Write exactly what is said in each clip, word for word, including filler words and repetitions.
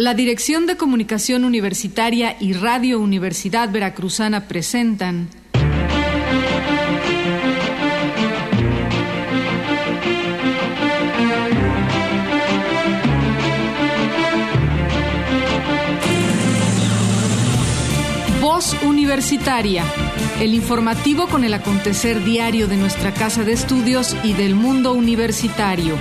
La Dirección de Comunicación Universitaria y Radio Universidad Veracruzana presentan Voz Universitaria, el informativo con el acontecer diario de nuestra casa de estudios y del mundo universitario.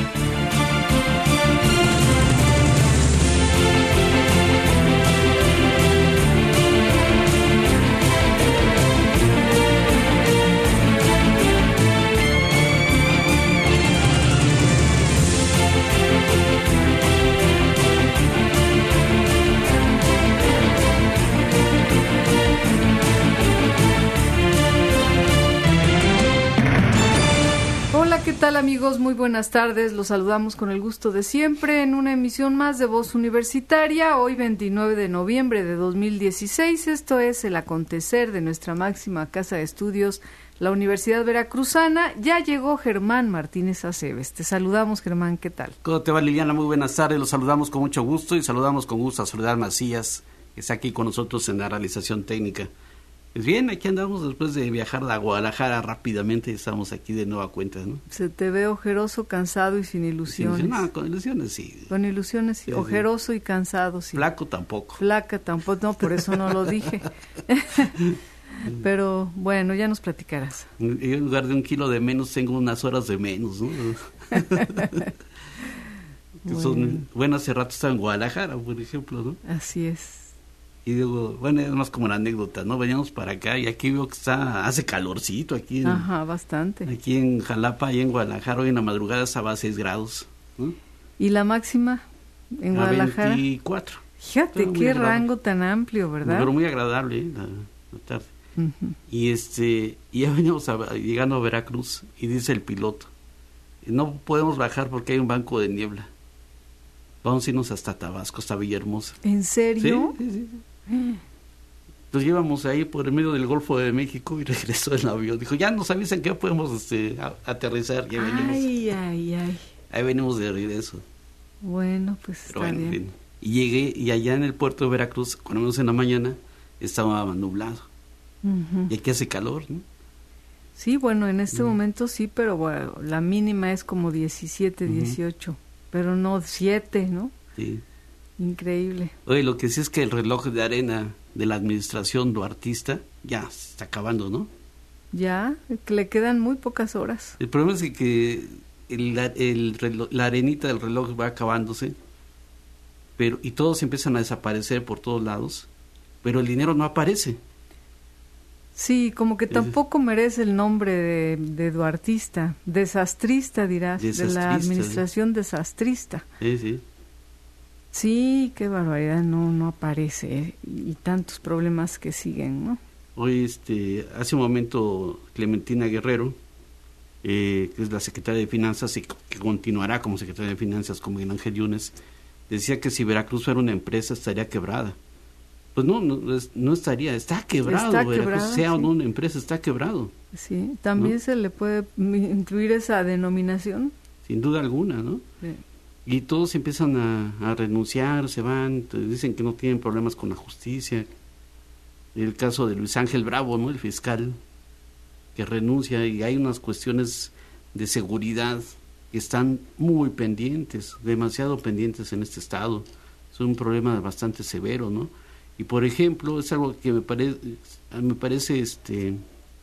¿Qué tal, amigos? Muy buenas tardes. Los saludamos con el gusto de siempre en una emisión más de Voz Universitaria, hoy veintinueve de noviembre de dos mil dieciséis. Esto es el acontecer de nuestra máxima casa de estudios, la Universidad Veracruzana. Ya llegó Germán Martínez Aceves. Te saludamos, Germán. ¿Qué tal? ¿Cómo te va, Liliana? Muy buenas tardes. Los saludamos con mucho gusto y saludamos con gusto a Soledad Macías, que está aquí con nosotros en la realización técnica. Pues bien, aquí andamos después de viajar a Guadalajara rápidamente, estamos aquí de nueva cuenta, ¿no? Se te ve ojeroso, cansado y sin ilusiones. Sin, no, con ilusiones sí. Con ilusiones sí, sí ojeroso sí. Y cansado sí. Flaco tampoco. Flaca tampoco, no, por eso no lo dije. Pero bueno, ya nos platicarás. Yo en lugar de un kilo de menos tengo unas horas de menos, ¿no? Bueno. Son, bueno, hace rato estaba en Guadalajara, por ejemplo, ¿no? Así es. Y digo, bueno, es más como una anécdota, ¿no? Veníamos para acá y aquí veo que está, hace calorcito aquí. En, Ajá, bastante. Aquí en Jalapa y en Guadalajara, hoy en la madrugada estaba a seis grados, ¿no? ¿Y la máxima en Guadalajara? veinticuatro. Fíjate qué rango tan amplio, ¿verdad? Pero muy agradable, ¿eh? la, la tarde. Uh-huh. Y este, y ya veníamos a, llegando a Veracruz y dice el piloto, no podemos bajar porque hay un banco de niebla. Vamos a irnos hasta Tabasco, hasta Villahermosa. ¿En serio? Sí, sí, sí. Entonces íbamos ahí por el medio del Golfo de México y regresó el avión. Dijo, ya nos avisan que ya podemos este, a, aterrizar. Ya venimos. Ay, ay, ay. Ahí venimos de regreso. Bueno, pues Pero está bueno, bien. En fin. Y llegué, y allá en el puerto de Veracruz, cuando menos en la mañana, estaba nublado. Uh-huh. Y aquí hace calor, ¿no? Sí, bueno, en este uh-huh. momento sí, pero bueno, la mínima es como diecisiete, dieciocho. Uh-huh. Pero no siete, ¿no? Sí. Increíble. Oye, lo que sí es que el reloj de arena de la administración duartista ya se está acabando, ¿no? Ya, que le quedan muy pocas horas. El problema es que, que el, el reloj, la arenita del reloj va acabándose, pero y todos empiezan a desaparecer por todos lados, pero el dinero no aparece. Sí, como que tampoco merece el nombre de, de duartista, desastrista dirás, desastrista, de la administración ¿sí? desastrista. Sí, sí. Sí, qué barbaridad, no no aparece, ¿eh? Y tantos problemas que siguen, ¿no? Hoy, este, hace un momento, Clementina Guerrero, eh, que es la secretaria de Finanzas y que continuará como secretaria de Finanzas como Miguel Ángel Yunes, decía que si Veracruz fuera una empresa estaría quebrada. Pues no, no, no estaría, está quebrado, está Veracruz, quebrado, sea sí. o no una empresa, está quebrado. Sí, también ¿no? se le puede incluir esa denominación. Sin duda alguna, ¿no? Sí. Y todos empiezan a, a renunciar, se van, dicen que no tienen problemas con la justicia. El caso de Luis Ángel Bravo, ¿no? El fiscal que renuncia, y hay unas cuestiones de seguridad que están muy pendientes, demasiado pendientes en este estado. Es un problema bastante severo, ¿no? Y por ejemplo, es algo que me parece, me parece este,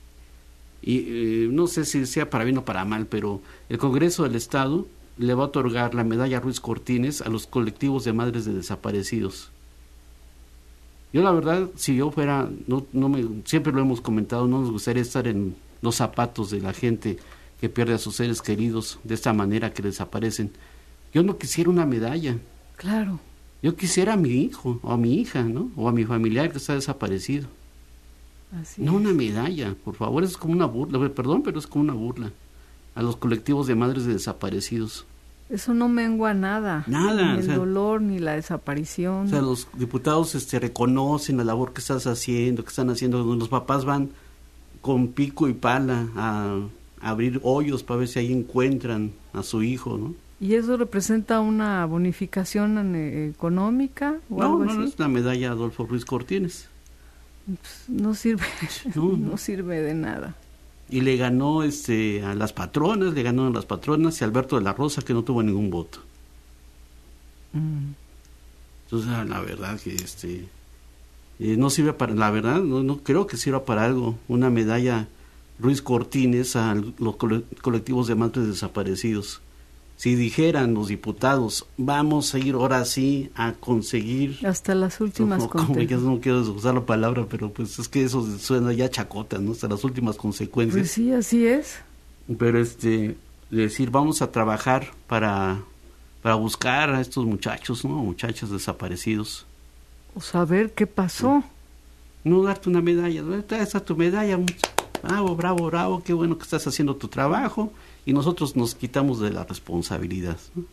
y eh, no sé si sea para bien o para mal, pero el Congreso del Estado le va a otorgar la medalla Ruiz Cortines a los colectivos de madres de desaparecidos. Yo la verdad, si yo fuera, no, no me, siempre lo hemos comentado, no nos gustaría estar en los zapatos de la gente que pierde a sus seres queridos de esta manera, que desaparecen. Yo no quisiera una medalla. Claro. Yo quisiera a mi hijo, o a mi hija, ¿no? O a mi familiar que está desaparecido. Así no es. Una medalla, por favor, es como una burla, perdón, pero es como una burla a los colectivos de madres de desaparecidos. Eso no mengua nada. Nada. Ni el o sea, dolor, ni la desaparición. O sea, los diputados este, reconocen la labor que estás haciendo, que están haciendo. Los papás van con pico y pala a, a abrir hoyos para ver si ahí encuentran a su hijo, ¿no? ¿Y eso representa una bonificación eh, económica o no, algo no, así? No, es la medalla Adolfo Ruiz Cortines. Pues no sirve, no, no sirve de nada. Y le ganó este a las patronas, le ganó a las patronas y a Alberto de la Rosa, que no tuvo ningún voto. Mm. Entonces, la verdad que este eh, no sirve para, la verdad, no, no creo que sirva para algo, una medalla Ruiz Cortines a los colectivos de madres desaparecidos. Si dijeran los diputados, vamos a ir ahora sí a conseguir... Hasta las últimas no, como consecuencias. ya no quiero usar la palabra, pero pues es que eso suena ya chacota, ¿no? Hasta las últimas consecuencias. Pues sí, así es. Pero este, decir, vamos a trabajar para, para buscar a estos muchachos, ¿no? Muchachos desaparecidos. O saber qué pasó. No darte una medalla, esta tu medalla, bravo, bravo, bravo, qué bueno que estás haciendo tu trabajo. Y nosotros nos quitamos de la responsabilidad, ¿no?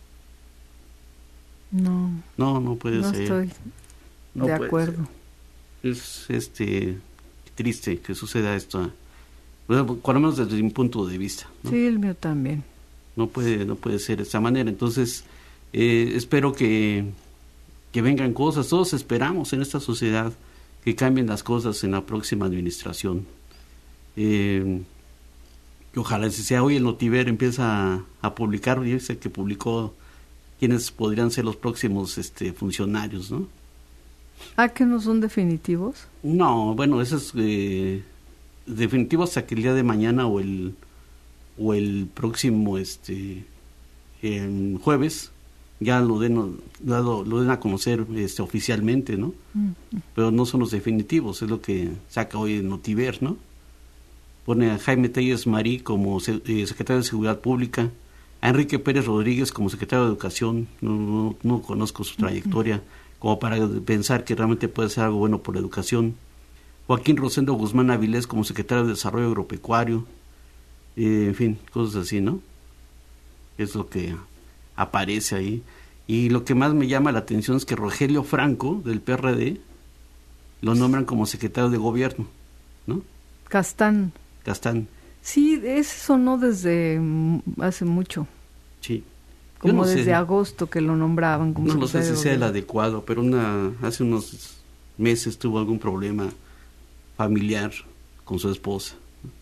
No, no, no puede no ser. estoy no de acuerdo. Ser. Es este triste que suceda esto, bueno, por lo menos desde mi punto de vista, ¿no? Sí, el mío también. No puede, no puede ser de esta manera. Entonces, eh, espero que, que vengan cosas. Todos esperamos en esta sociedad que cambien las cosas en la próxima administración. Eh, Y ojalá, si sea hoy el Notiver empieza a, a publicar, dice que publicó quiénes podrían ser los próximos este, funcionarios, ¿no? ¿Ah, que no son definitivos? No, bueno, eso es eh, definitivo hasta que el día de mañana o el o el próximo este eh, jueves ya lo den, lo, lo den a conocer este, oficialmente, ¿no? Mm. Pero no son los definitivos, es lo que saca hoy el Notiver, ¿no? Pone a Jaime Telles Marí como eh, secretario de Seguridad Pública, a Enrique Pérez Rodríguez como secretario de Educación, no, no, no conozco su trayectoria, uh-huh. como para pensar que realmente puede ser algo bueno por la educación. Joaquín Rosendo Guzmán Avilés como secretario de Desarrollo Agropecuario, eh, en fin, cosas así, ¿no? Es lo que aparece ahí. Y lo que más me llama la atención es que Rogelio Franco, del P R D, lo nombran como secretario de Gobierno, ¿no? Castán. Castán. Sí, eso sonó desde hace mucho. Sí. Como no desde sé. agosto que lo nombraban como No lo sé si de sea el adecuado, pero una hace unos meses tuvo algún problema familiar con su esposa.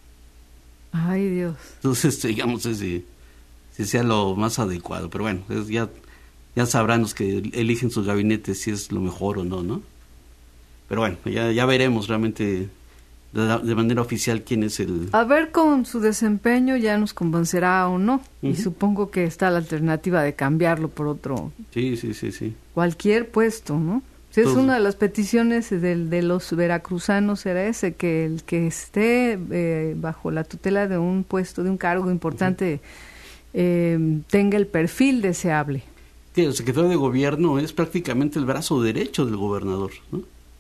Ay, Dios. Entonces, digamos, si, si sea lo más adecuado. Pero bueno, es ya, ya sabrán los que eligen sus gabinetes si es lo mejor o no, ¿no? Pero bueno, ya, ya veremos realmente... de manera oficial quién es el... A ver con su desempeño ya nos convencerá o no. Uh-huh. Y supongo que está la alternativa de cambiarlo por otro... Sí, sí, sí, sí. Cualquier puesto, ¿no? Si es una de las peticiones de, de los veracruzanos era ese, que el que esté eh, bajo la tutela de un puesto, de un cargo importante, uh-huh. eh, tenga el perfil deseable. Sí, el secretario de Gobierno es prácticamente el brazo derecho del gobernador, ¿no?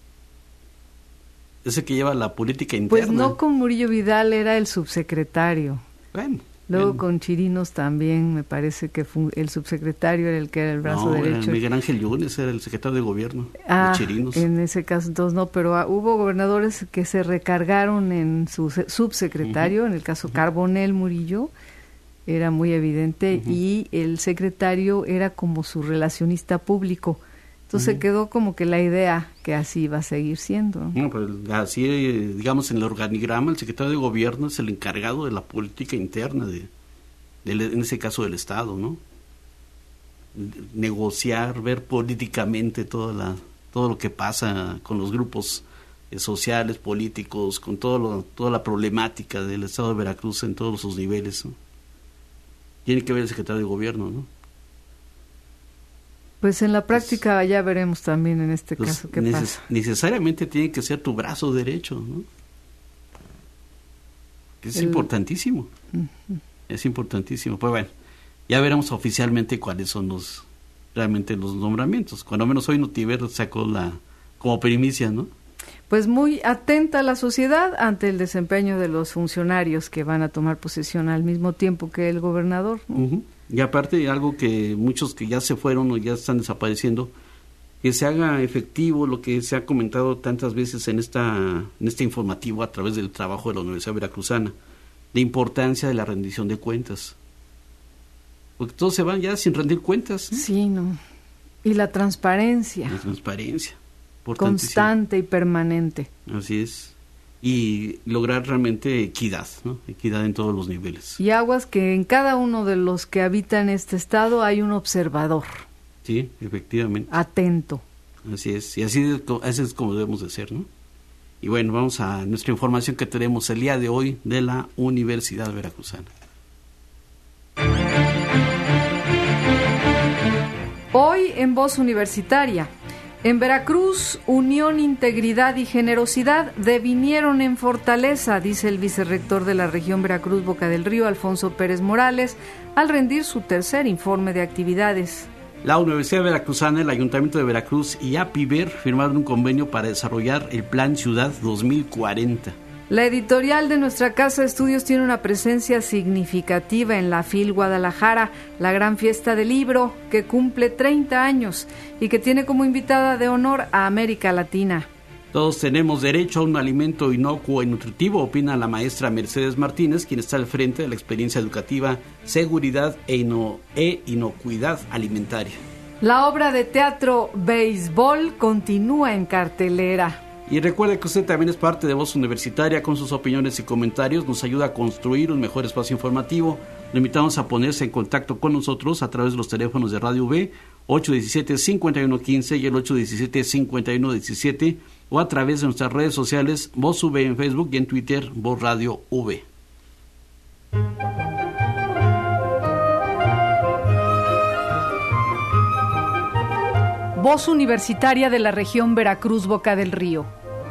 Ese que lleva la política interna. Pues no, con Murillo Vidal era el subsecretario. Bueno. Luego bueno. con Chirinos también me parece que fue el subsecretario era el que era el brazo no, derecho. Era Miguel Ángel Yunes era el secretario de Gobierno ah, de Chirinos. En ese caso entonces no, pero ah, hubo gobernadores que se recargaron en su subsecretario, uh-huh. en el caso uh-huh. Carbonell Murillo, era muy evidente, uh-huh. y el secretario era como su relacionista público. Entonces uh-huh. quedó como que la idea que así va a seguir siendo. No, pues así, digamos, en el organigrama, el secretario de Gobierno es el encargado de la política interna, de, de en ese caso del Estado, ¿no? Negociar, ver políticamente toda la, todo lo que pasa con los grupos eh, sociales, políticos, con todo lo, toda la problemática del Estado de Veracruz en todos sus niveles, ¿no? Tiene que ver el secretario de Gobierno, ¿no? Pues en la práctica pues, ya veremos también en este pues, caso qué neces- pasa. Necesariamente tiene que ser tu brazo derecho, ¿no? Es El... importantísimo. Uh-huh. Es importantísimo. Pues bueno, ya veremos oficialmente cuáles son los realmente los nombramientos. Cuando menos hoy Notiver sacó la como primicia, ¿no? Pues muy atenta la sociedad ante el desempeño de los funcionarios que van a tomar posesión al mismo tiempo que el gobernador, ¿no? Uh-huh. Y aparte, algo que muchos que ya se fueron o ya están desapareciendo, que se haga efectivo lo que se ha comentado tantas veces en esta en este informativo a través del trabajo de la Universidad Veracruzana, la importancia de la rendición de cuentas. porque todos se van ya sin rendir cuentas. ¿eh? Sí, no. Y la transparencia. La transparencia. Constante y permanente. Así es. Y lograr realmente equidad, ¿no? Equidad en todos los niveles. Y aguas que en cada uno de los que habitan este estado hay un observador. Sí, efectivamente. Atento. Así es. Y así es, así es como debemos de ser, ¿no? Y bueno, vamos a nuestra información que tenemos el día de hoy de la Universidad Veracruzana. Hoy en Voz Universitaria. En Veracruz, unión, integridad y generosidad devinieron en fortaleza, dice el vicerrector de la región Veracruz Boca del Río, Alfonso Pérez Morales, al rendir su tercer informe de actividades. La Universidad Veracruzana, el Ayuntamiento de Veracruz y APIVER firmaron un convenio para desarrollar el Plan Ciudad dos mil cuarenta. La editorial de nuestra Casa de Estudios tiene una presencia significativa en la FIL Guadalajara, la gran fiesta del libro, que cumple treinta años y que tiene como invitada de honor a América Latina. Todos tenemos derecho a un alimento inocuo y nutritivo, opina la maestra Mercedes Martínez, quien está al frente de la experiencia educativa Seguridad e, ino- e Inocuidad Alimentaria. La obra de teatro Béisbol continúa en cartelera. Y recuerde que usted también es parte de Voz Universitaria. Con sus opiniones y comentarios nos ayuda a construir un mejor espacio informativo. Lo invitamos a ponerse en contacto con nosotros a través de los teléfonos de Radio V ocho uno siete, cinco uno uno cinco y el ocho uno siete, cinco uno uno siete o a través de nuestras redes sociales Voz V en Facebook y en Twitter Voz Radio V. Voz Universitaria de la región Veracruz Boca del Río.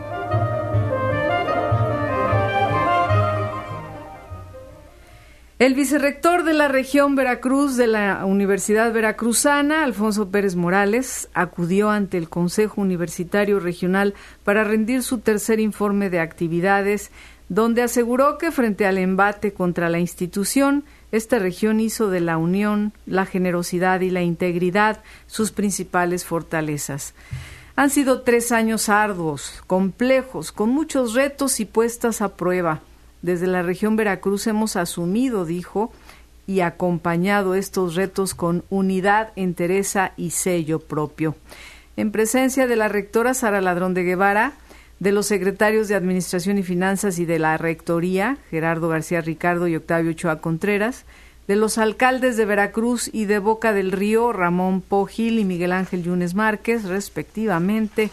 El vicerrector de la región Veracruz de la Universidad Veracruzana, Alfonso Pérez Morales, acudió ante el Consejo Universitario Regional para rendir su tercer informe de actividades, donde aseguró que frente al embate contra la institución, esta región hizo de la unión, la generosidad y la integridad sus principales fortalezas. Han sido tres años arduos, complejos, con muchos retos y puestas a prueba. Desde la región Veracruz hemos asumido, dijo, y acompañado estos retos con unidad, entereza y sello propio. En presencia de la rectora Sara Ladrón de Guevara, de los secretarios de Administración y Finanzas y de la Rectoría, Gerardo García Ricardo y Octavio Ochoa Contreras, de los alcaldes de Veracruz y de Boca del Río, Ramón Po Gil y Miguel Ángel Yunes Márquez, respectivamente,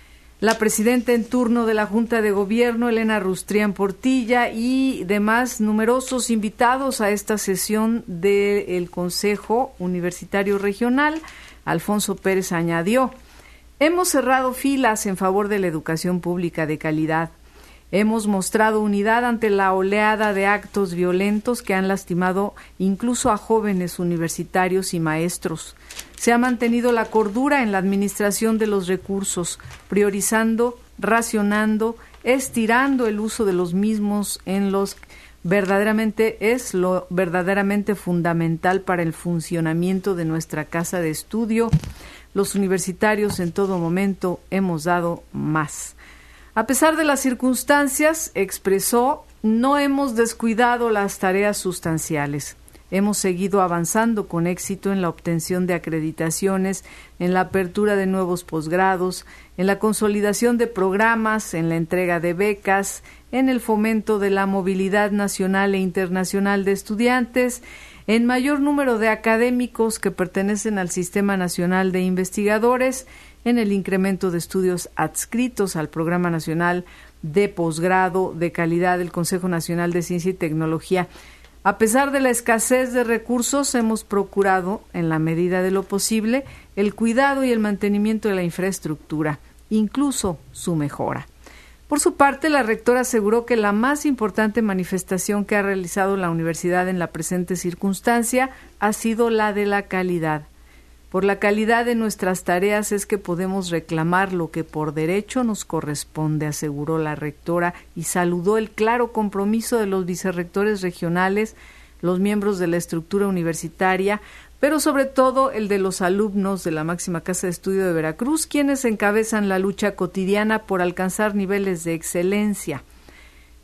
la presidenta en turno de la Junta de Gobierno, Elena Rustrián Portilla, y demás numerosos invitados a esta sesión del Consejo Universitario Regional. Alfonso Pérez añadió: hemos cerrado filas en favor de la educación pública de calidad. Hemos mostrado unidad ante la oleada de actos violentos que han lastimado incluso a jóvenes universitarios y maestros. Se ha mantenido la cordura en la administración de los recursos, priorizando, racionando, estirando el uso de los mismos en los verdaderamente es lo verdaderamente fundamental para el funcionamiento de nuestra casa de estudio. Los universitarios en todo momento hemos dado más. A pesar de las circunstancias, expresó, no hemos descuidado las tareas sustanciales. Hemos seguido avanzando con éxito en la obtención de acreditaciones, en la apertura de nuevos posgrados, en la consolidación de programas, en la entrega de becas, en el fomento de la movilidad nacional e internacional de estudiantes, en mayor número de académicos que pertenecen al Sistema Nacional de Investigadores, en el incremento de estudios adscritos al Programa Nacional de Posgrado de Calidad del Consejo Nacional de Ciencia y Tecnología. A pesar de la escasez de recursos, hemos procurado, en la medida de lo posible, el cuidado y el mantenimiento de la infraestructura, incluso su mejora. Por su parte, la rectora aseguró que la más importante manifestación que ha realizado la universidad en la presente circunstancia ha sido la de la calidad. Por la calidad de nuestras tareas es que podemos reclamar lo que por derecho nos corresponde, aseguró la rectora, y saludó el claro compromiso de los vicerrectores regionales, los miembros de la estructura universitaria, pero sobre todo el de los alumnos de la máxima casa de estudio de Veracruz, quienes encabezan la lucha cotidiana por alcanzar niveles de excelencia.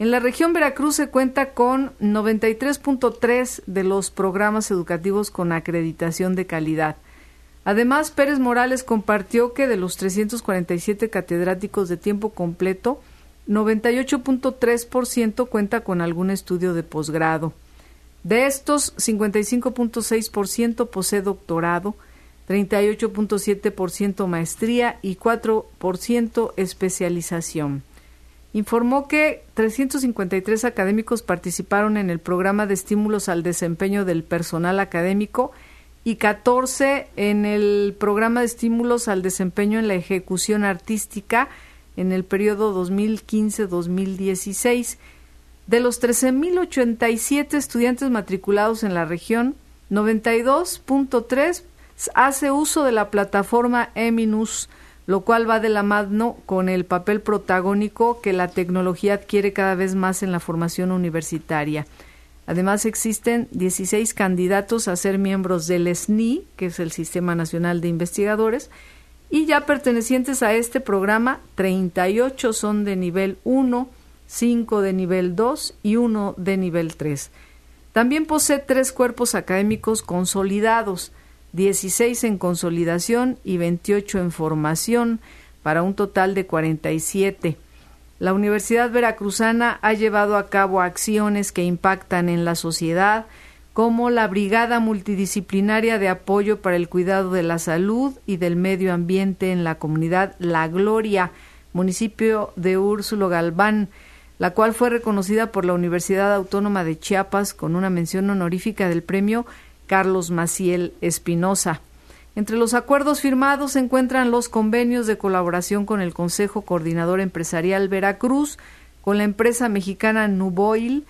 En la región Veracruz se cuenta con noventa y tres punto tres de los programas educativos con acreditación de calidad. Además, Pérez Morales compartió que de los trescientos cuarenta y siete catedráticos de tiempo completo, noventa y ocho punto tres por ciento cuenta con algún estudio de posgrado. De estos, cincuenta y cinco punto seis por ciento posee doctorado, treinta y ocho punto siete por ciento maestría y cuatro por ciento especialización. Informó que trescientos cincuenta y tres académicos participaron en el programa de estímulos al desempeño del personal académico y catorce en el programa de estímulos al desempeño en la ejecución artística en el periodo dos mil quince a dos mil dieciséis. De los trece mil ochenta y siete estudiantes matriculados en la región, noventa y dos punto tres hace uso de la plataforma Eminus, lo cual va de la mano con el papel protagónico que la tecnología adquiere cada vez más en la formación universitaria. Además, existen dieciséis candidatos a ser miembros del S N I, que es el Sistema Nacional de Investigadores, y ya pertenecientes a este programa, treinta y ocho son de nivel uno, cinco de nivel dos y uno de nivel tres. También posee tres cuerpos académicos consolidados, dieciséis en consolidación y veintiocho en formación, para un total de cuarenta y siete. La Universidad Veracruzana ha llevado a cabo acciones que impactan en la sociedad, como la Brigada Multidisciplinaria de Apoyo para el Cuidado de la Salud y del Medio Ambiente en la comunidad La Gloria, municipio de Úrsulo Galván, la cual fue reconocida por la Universidad Autónoma de Chiapas con una mención honorífica del premio Carlos Maciel Espinosa. Entre los acuerdos firmados se encuentran los convenios de colaboración con el Consejo Coordinador Empresarial Veracruz, con la empresa mexicana Nuboil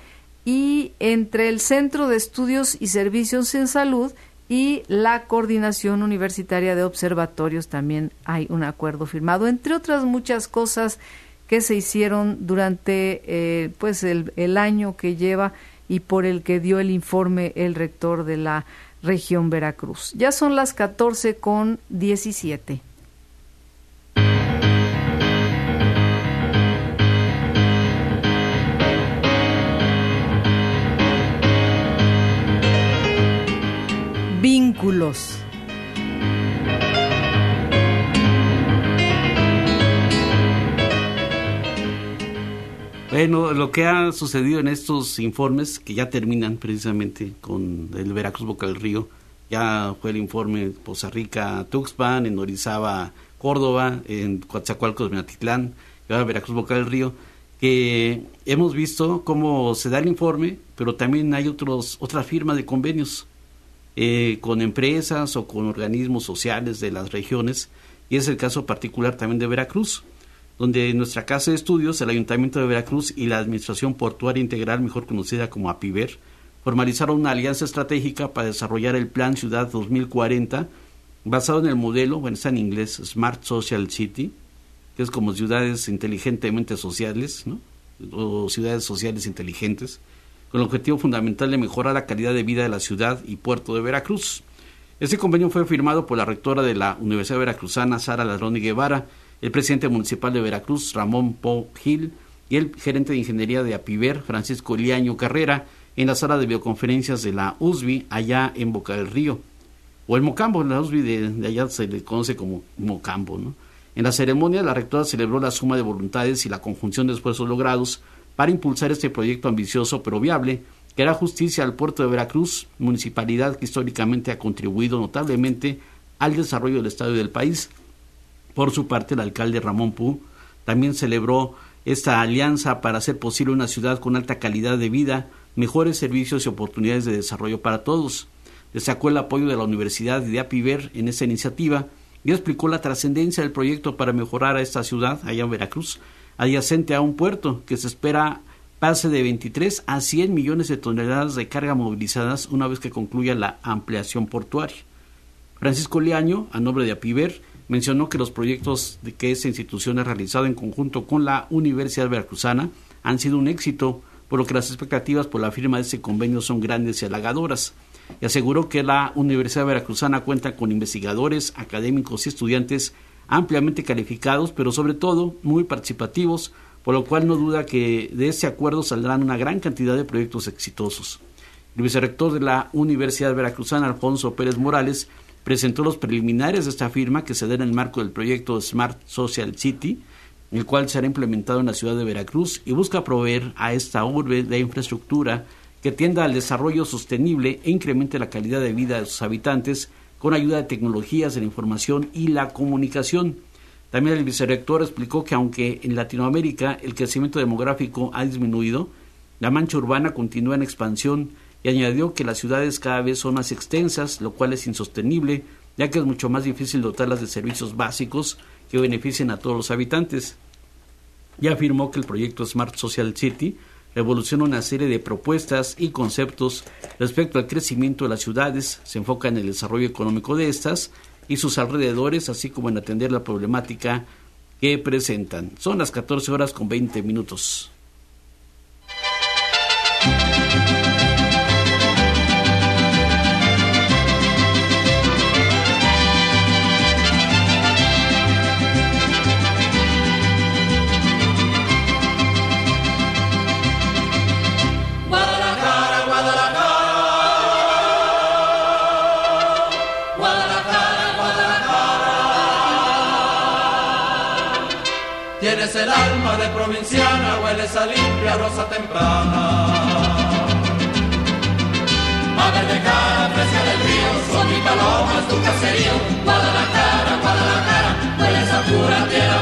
y entre el Centro de Estudios y Servicios en Salud y la Coordinación Universitaria de Observatorios. También hay un acuerdo firmado, entre otras muchas cosas que se hicieron durante eh, pues el, el año que lleva y por el que dio el informe el rector de la región Veracruz. Ya son las catorce con diecisiete. Vínculos. Bueno, lo que ha sucedido en estos informes, que ya terminan precisamente con el Veracruz Boca del Río, ya fue el informe Poza Rica, Tuxpan, en Orizaba, Córdoba, en Coatzacoalcos, Minatitlán, y ahora Veracruz Boca del Río, que hemos visto cómo se da el informe, pero también hay otros otras firmas de convenios eh, con empresas o con organismos sociales de las regiones, y es el caso particular también de Veracruz, donde nuestra Casa de Estudios, el Ayuntamiento de Veracruz y la Administración Portuaria Integral, mejor conocida como APIVER, formalizaron una alianza estratégica para desarrollar el Plan Ciudad dos mil cuarenta, basado en el modelo, bueno, está en inglés, Smart Social City, que es como ciudades inteligentemente sociales, ¿no? O ciudades sociales inteligentes, con el objetivo fundamental de mejorar la calidad de vida de la ciudad y puerto de Veracruz. Este convenio fue firmado por la rectora de la Universidad Veracruzana, Sara Ladrón y Guevara, el presidente municipal de Veracruz, Ramón Po Gil, y el gerente de ingeniería de APIVER, Francisco Liaño Carrera, en la sala de videoconferencias de la U S B I, allá en Boca del Río, o el Mocambo, en la U S B I de, de allá se le conoce como Mocambo, ¿no? En la ceremonia, la rectora celebró la suma de voluntades y la conjunción de esfuerzos logrados para impulsar este proyecto ambicioso pero viable, que hará justicia al puerto de Veracruz, municipalidad que históricamente ha contribuido notablemente al desarrollo del estado y del país. Por su parte, el alcalde Ramón Pu también celebró esta alianza para hacer posible una ciudad con alta calidad de vida, mejores servicios y oportunidades de desarrollo para todos. Destacó el apoyo de la Universidad y de APIVER en esta iniciativa y explicó la trascendencia del proyecto para mejorar a esta ciudad, allá en Veracruz, adyacente a un puerto que se espera pase de veintitrés a cien millones de toneladas de carga movilizadas una vez que concluya la ampliación portuaria. Francisco Liaño, a nombre de APIVER, mencionó que los proyectos de que esta institución ha realizado en conjunto con la Universidad Veracruzana han sido un éxito, por lo que las expectativas por la firma de este convenio son grandes y halagadoras. Y aseguró que la Universidad Veracruzana cuenta con investigadores, académicos y estudiantes ampliamente calificados, pero sobre todo muy participativos, por lo cual no duda que de este acuerdo saldrán una gran cantidad de proyectos exitosos. El vicerrector de la Universidad Veracruzana, Alfonso Pérez Morales, presentó los preliminares de esta firma que se da en el marco del proyecto Smart Social City, el cual será implementado en la ciudad de Veracruz y busca proveer a esta urbe de infraestructura que tienda al desarrollo sostenible e incremente la calidad de vida de sus habitantes con ayuda de tecnologías de la información y la comunicación. También el vicerrector explicó que aunque en Latinoamérica el crecimiento demográfico ha disminuido, la mancha urbana continúa en expansión y añadió que las ciudades cada vez son más extensas, lo cual es insostenible, ya que es mucho más difícil dotarlas de servicios básicos que beneficien a todos los habitantes. Y afirmó que el proyecto Smart Social City revoluciona una serie de propuestas y conceptos respecto al crecimiento de las ciudades, se enfoca en el desarrollo económico de estas y sus alrededores, así como en atender la problemática que presentan. Son las catorce horas con veinte minutos. Tienes el alma de provinciana, hueles a limpia rosa temprana. A verde cara, fresca del río, son mi palomas, tu caserío. Guadalajara, Guadalajara, hueles a pura tierra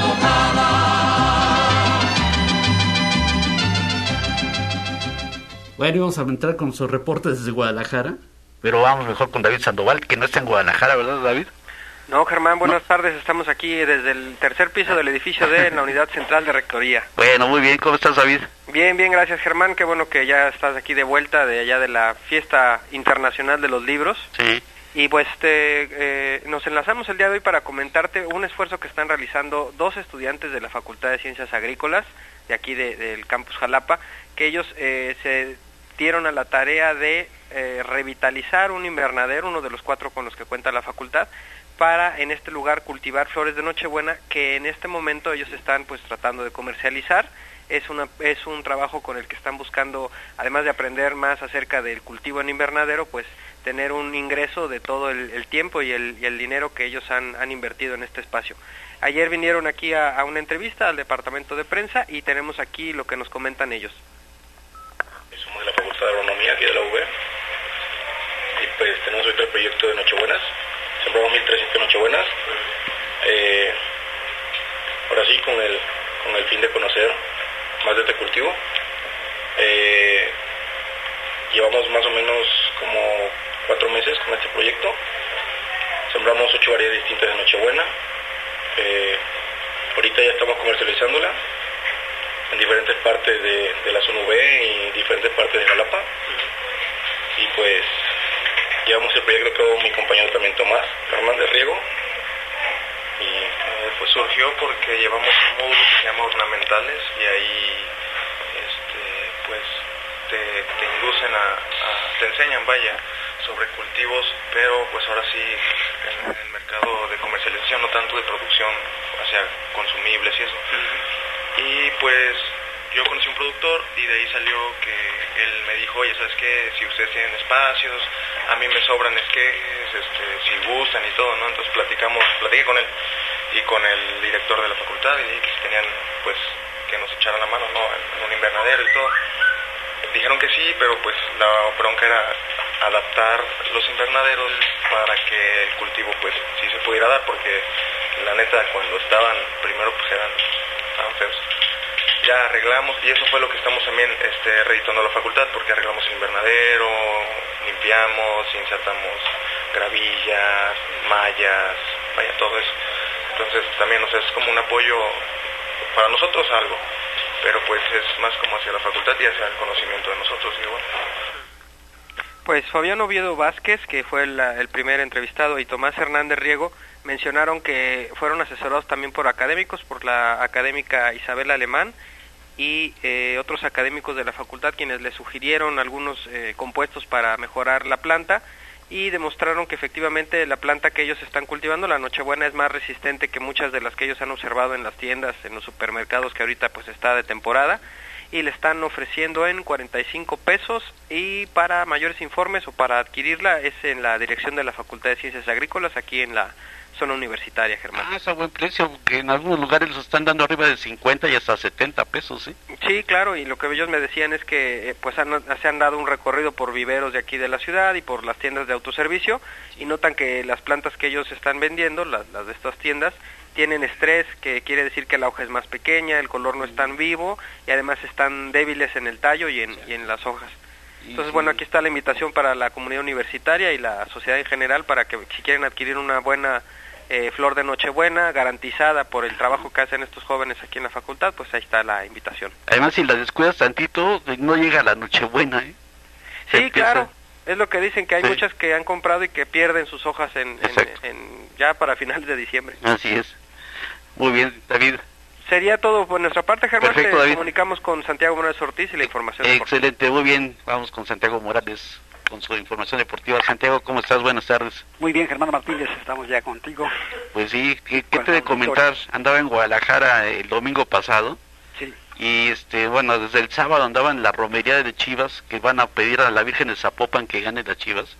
mojada. Bueno, vamos a entrar con sus reportes desde Guadalajara, pero vamos mejor con David Sandoval, que no está en Guadalajara, ¿verdad, David? No, Germán, buenas no. tardes. Estamos aquí desde el tercer piso del edificio D, en la unidad central de Rectoría. Bueno, muy bien. ¿Cómo estás, David? Bien, bien, gracias, Germán. Qué bueno que ya estás aquí de vuelta de allá de la Fiesta Internacional de los Libros. Sí. Y pues te, eh, nos enlazamos el día de hoy para comentarte un esfuerzo que están realizando dos estudiantes de la Facultad de Ciencias Agrícolas, de aquí de, del campus Jalapa, que ellos eh, se dieron a la tarea de eh, revitalizar un invernadero, uno de los cuatro con los que cuenta la facultad, para en este lugar cultivar flores de Nochebuena que en este momento ellos están pues tratando de comercializar. Es una es un trabajo con el que están buscando, además de aprender más acerca del cultivo en invernadero, pues tener un ingreso de todo el, el tiempo y el, y el dinero que ellos han, han invertido en este espacio. Ayer vinieron aquí a, a una entrevista al departamento de prensa y tenemos aquí lo que nos comentan ellos. Somos de la Facultad de Agronomía aquí de la U B y pues tenemos ahorita el proyecto de Nochebuenas. Sembramos mil trescientas Nochebuenas, eh, ahora sí con el, con el fin de conocer más de este cultivo. Eh, llevamos más o menos como cuatro meses con este proyecto, sembramos ocho variedades distintas de Nochebuena, eh, ahorita ya estamos comercializándola en diferentes partes de, de la zona U B y diferentes partes de Jalapa, y pues llevamos el proyecto con mi compañero también Tomás Hernández Riego. Y eh, pues surgió porque llevamos un módulo que se llama ornamentales y ahí este, pues te, te inducen a, a, te enseñan vaya sobre cultivos, pero pues ahora sí en, en el mercado de comercialización, no tanto de producción hacia consumibles y eso. Uh-huh. Y pues yo conocí un productor y de ahí salió que él me dijo, oye, ¿sabes qué? Si ustedes tienen espacios, a mí me sobran esquejes, este, si gustan y todo, ¿no? Entonces platicamos, platiqué con él y con el director de la facultad y dije que si tenían, pues, que nos echaran la mano, ¿no? En un invernadero y todo. Dijeron que sí, pero pues la bronca era adaptar los invernaderos para que el cultivo, pues, sí se pudiera dar, porque la neta, cuando estaban, primero, pues, eran, estaban feos. Ya arreglamos, y eso fue lo que estamos también este, reeditando la facultad, porque arreglamos el invernadero, limpiamos, insertamos gravillas, mallas, vaya, todo eso. Entonces también, o sea, es como un apoyo para nosotros algo, pero pues es más como hacia la facultad y hacia el conocimiento de nosotros, y bueno. Pues Fabián Oviedo Vázquez, que fue el, el primer entrevistado, y Tomás Hernández Riego mencionaron que fueron asesorados también por académicos, por la académica Isabel Alemán y eh, otros académicos de la facultad, quienes les sugirieron algunos eh, compuestos para mejorar la planta, y demostraron que efectivamente la planta que ellos están cultivando, la Nochebuena, es más resistente que muchas de las que ellos han observado en las tiendas, en los supermercados, que ahorita pues está de temporada, y le están ofreciendo en cuarenta y cinco pesos, y para mayores informes o para adquirirla es en la dirección de la Facultad de Ciencias Agrícolas, aquí en la zona universitaria, Germán. Ah, es a buen precio, que en algunos lugares los están dando arriba de cincuenta y hasta setenta pesos, ¿sí? Sí, claro, y lo que ellos me decían es que eh, pues han, se han dado un recorrido por viveros de aquí de la ciudad y por las tiendas de autoservicio, y notan que las plantas que ellos están vendiendo, las, las de estas tiendas, tienen estrés, que quiere decir que la hoja es más pequeña, el color no es tan vivo, y además están débiles en el tallo y en, y en las hojas. Entonces, bueno, aquí está la invitación para la comunidad universitaria y la sociedad en general, para que si quieren adquirir una buena eh, flor de Nochebuena, garantizada por el trabajo que hacen estos jóvenes aquí en la facultad, pues ahí está la invitación. Además, si la descuidas tantito, no llega la Nochebuena, ¿eh? Se Sí, empieza... claro, es lo que dicen, que hay sí. muchas que han comprado y que pierden sus hojas en, en, en ya para finales de diciembre. Así es. Muy bien, David. Sería todo por nuestra parte, Germán. Perfecto, Te David. Comunicamos con Santiago Morales Ortiz y la información deportiva. Excelente, muy bien. Vamos con Santiago Morales con su información deportiva. Santiago, ¿cómo estás? Buenas tardes. Muy bien, Germán Martínez, estamos ya contigo. Pues sí, ¿qué, qué Con te de la comentar? victoria. Andaba en Guadalajara el domingo pasado. Sí. Y este, bueno, desde el sábado andaba en la romería de Chivas, que van a pedir a la Virgen de Zapopan que gane las Chivas.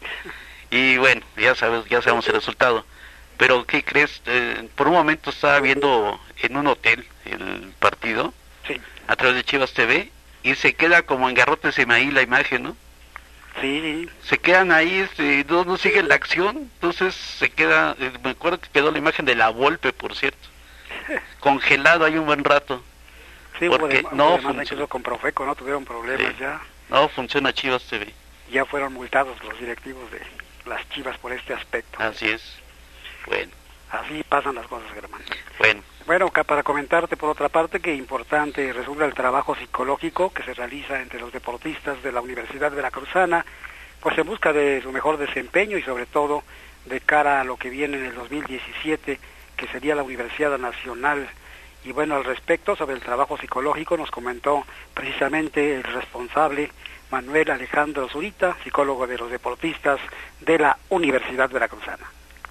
Y bueno, ya sabes, ya sabemos el resultado. Pero, ¿qué crees? Eh, por un momento estaba viendo en un hotel el partido, Sí. a través de Chivas T V, y se queda como en garroteseme ahí la imagen, ¿no? Sí, Se quedan ahí, este, no, no siguen la acción, entonces se queda, eh, me acuerdo que quedó la imagen de la Volpe, por cierto, congelado ahí un buen rato. sí, Porque hubo no además funciona. incluso con Profeco, ¿no? Tuvieron problemas Sí. ya. No funciona Chivas T V, Ya fueron multados los directivos de las Chivas por este aspecto. así es. Bueno, Así pasan las cosas, Germán. bueno, Bueno, ca- para comentarte por otra parte que importante resulta el trabajo psicológico que se realiza entre los deportistas de la Universidad Veracruzana, pues en busca de su mejor desempeño y sobre todo de cara a lo que viene en el dos mil diecisiete, que sería la Universidad Nacional. Y bueno, al respecto sobre el trabajo psicológico nos comentó precisamente el responsable Manuel Alejandro Zurita, psicólogo de los deportistas de la Universidad Veracruzana.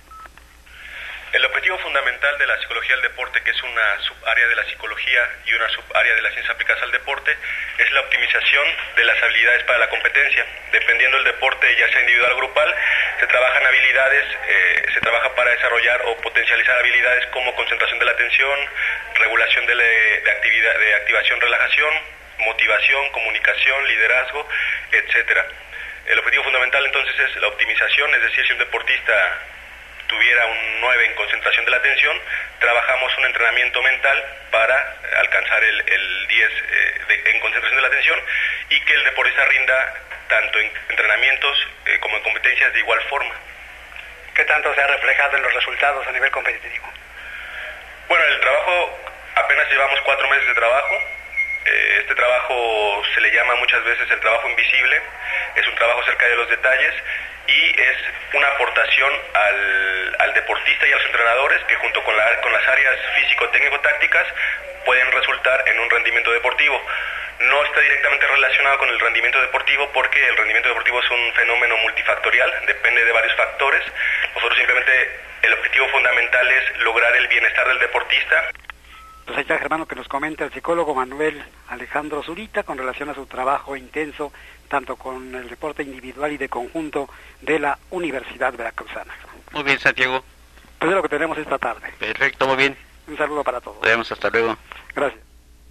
El objetivo fundamental de la psicología del deporte, que es una subárea de la psicología y una subárea de las ciencias aplicadas al deporte, es la optimización de las habilidades para la competencia. Dependiendo del deporte, ya sea individual o grupal, se trabajan habilidades, eh, se trabaja para desarrollar o potencializar habilidades como concentración de la atención, regulación de, le, de, actividad, de activación, relajación, motivación, comunicación, liderazgo, etcétera. El objetivo fundamental entonces es la optimización, es decir, si un deportista tuviera un nueve en concentración de la atención, trabajamos un entrenamiento mental para alcanzar el, el diez eh, de, en concentración de la atención, y que el deportista rinda tanto en entrenamientos eh, como en competencias de igual forma. ¿Qué tanto se ha reflejado en los resultados a nivel competitivo? Bueno, el trabajo, apenas llevamos cuatro meses de trabajo. Eh, este trabajo se le llama muchas veces el trabajo invisible, es un trabajo cerca de los detalles y es una aportación al, al deportista y a los entrenadores que junto con, la, con las áreas físico-técnico-tácticas pueden resultar en un rendimiento deportivo. No está directamente relacionado con el rendimiento deportivo porque el rendimiento deportivo es un fenómeno multifactorial, depende de varios factores. Nosotros simplemente, el objetivo fundamental es lograr el bienestar del deportista. Pues ahí está, Germán, lo que nos comenta el psicólogo Manuel Alejandro Zurita con relación a su trabajo intenso, tanto con el deporte individual y de conjunto de la Universidad Veracruzana. muy bien, Santiago. Pues es lo que tenemos esta tarde. Perfecto, muy bien. Un saludo para todos. Nos vemos, hasta luego. Gracias.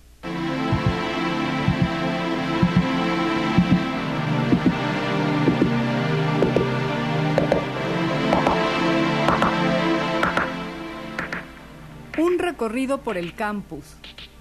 Un recorrido por el campus.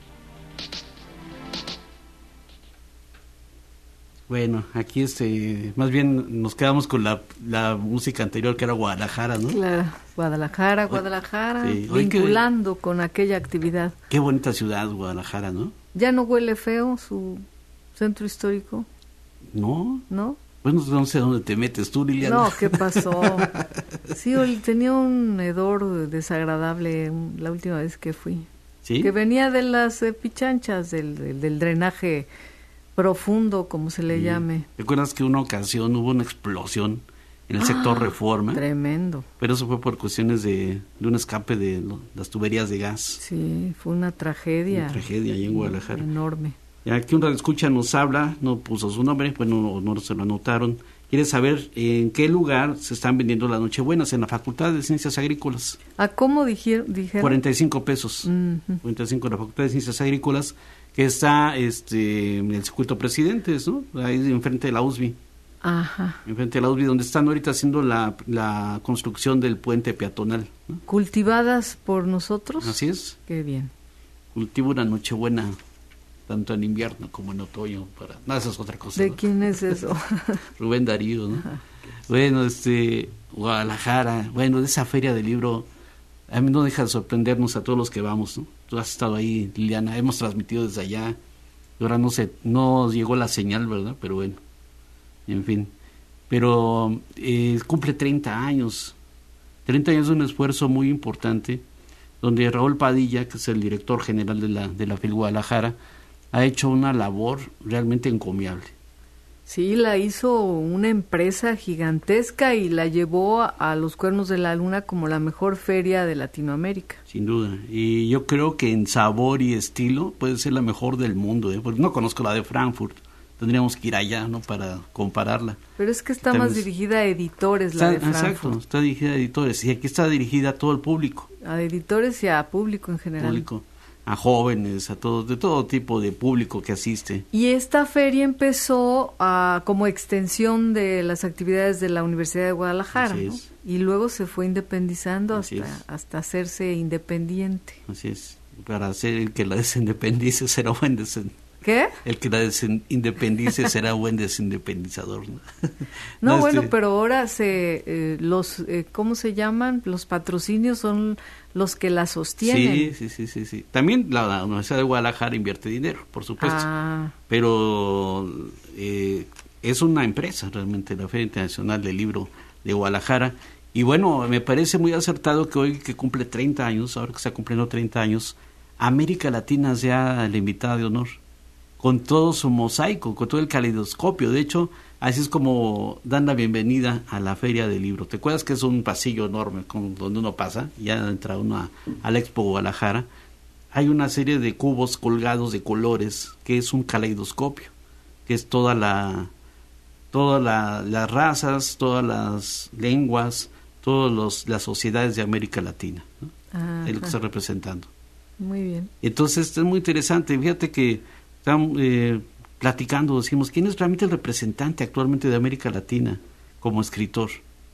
Bueno, aquí este, más bien nos quedamos con la, la música anterior que era Guadalajara, ¿no? Claro, Guadalajara, Guadalajara, Sí, oye, vinculando que... con aquella actividad. Qué bonita ciudad, Guadalajara, ¿no? ¿Ya no huele feo su centro histórico? No, ¿No? bueno, no sé dónde te metes tú, Liliana. No, ¿qué pasó? Sí, tenía un hedor desagradable la última vez que fui. ¿Sí? Que venía de las eh, pichanchas, del, del, del drenaje profundo, como se le Sí. llame. ¿Te acuerdas que una ocasión hubo una explosión en el sector Reforma. Tremendo. Pero eso fue por cuestiones de, de un escape de lo, las tuberías de gas. Sí, fue una tragedia. Una tragedia allá en Guadalajara. Enorme. Y aquí un radioescucha nos habla, no puso su nombre, bueno, no, no se lo anotaron. Quiere saber en qué lugar se están vendiendo las Nochebuenas, en la Facultad de Ciencias Agrícolas. ¿A cómo dijeron? cuarenta y cinco pesos. Uh-huh. cuarenta y cinco en la Facultad de Ciencias Agrícolas, que está este, en el circuito Presidentes, ¿no? Ahí enfrente de la U S B I. Ajá. Enfrente de la U S B I, donde están ahorita haciendo la, la construcción del puente peatonal, ¿no? ¿Cultivadas por nosotros? Así es. Qué bien. Cultivo una Nochebuena, tanto en invierno como en otoño. Para... No, esa es otra cosa. ¿De ¿no? quién es eso? Rubén Darío, ¿no? Ajá. Bueno, este, Guadalajara, bueno, de esa feria del libro, a mí no deja de sorprendernos a todos los que vamos, ¿no? Tú has estado ahí, Liliana, hemos transmitido desde allá, ahora no sé, no llegó la señal, ¿verdad? Pero bueno, en fin. Pero eh, cumple treinta años, treinta años de un esfuerzo muy importante, donde Raúl Padilla, que es el director general de la, de la FIL Guadalajara, ha hecho una labor realmente encomiable. Sí, la hizo una empresa gigantesca y la llevó a, a los Cuernos de la Luna como la mejor feria de Latinoamérica. Sin duda, y yo creo que en sabor y estilo puede ser la mejor del mundo, ¿eh? Porque no conozco la de Frankfurt, tendríamos que ir allá, ¿no? Para compararla. Pero es que está También más dirigida a editores la está, de Frankfurt. Exacto, está dirigida a editores, y aquí está dirigida a todo el público. A editores y a público en general. Público. A jóvenes, a todos, de todo tipo de público que asiste. Y esta feria empezó a, como extensión de las actividades de la Universidad de Guadalajara, Así ¿no? es. Y luego se fue independizando Así hasta, es. hasta hacerse independiente. Así es, para hacer el que la desindependice será buen desen... ¿Qué? El que la desindependice será buen desindependizador, ¿no? No, no bueno, este... pero ahora se eh, los eh, ¿cómo se llaman? Los patrocinios son los que la sostienen. Sí, sí, sí, sí, sí. También la, la Universidad de Guadalajara invierte dinero, por supuesto. Ah. Pero eh, es una empresa realmente, la Feria Internacional del Libro de Guadalajara. Y bueno, me parece muy acertado que hoy que cumple treinta años, ahora que está cumpliendo treinta años, América Latina sea la invitada de honor, con todo su mosaico, con todo el caleidoscopio. De hecho, así es como dan la bienvenida a la Feria del Libro. ¿Te acuerdas que es un pasillo enorme con, donde uno pasa? Ya entra uno a, a la Expo Guadalajara. Hay una serie de cubos colgados de colores, que es un caleidoscopio, que es toda la, todas la, las razas, todas las lenguas, todas las sociedades de América Latina, ¿no? Es lo que está representando. Muy bien. Entonces, es muy interesante. Fíjate que estamos eh, platicando, decimos, ¿quién es realmente el representante actualmente de América Latina como escritor?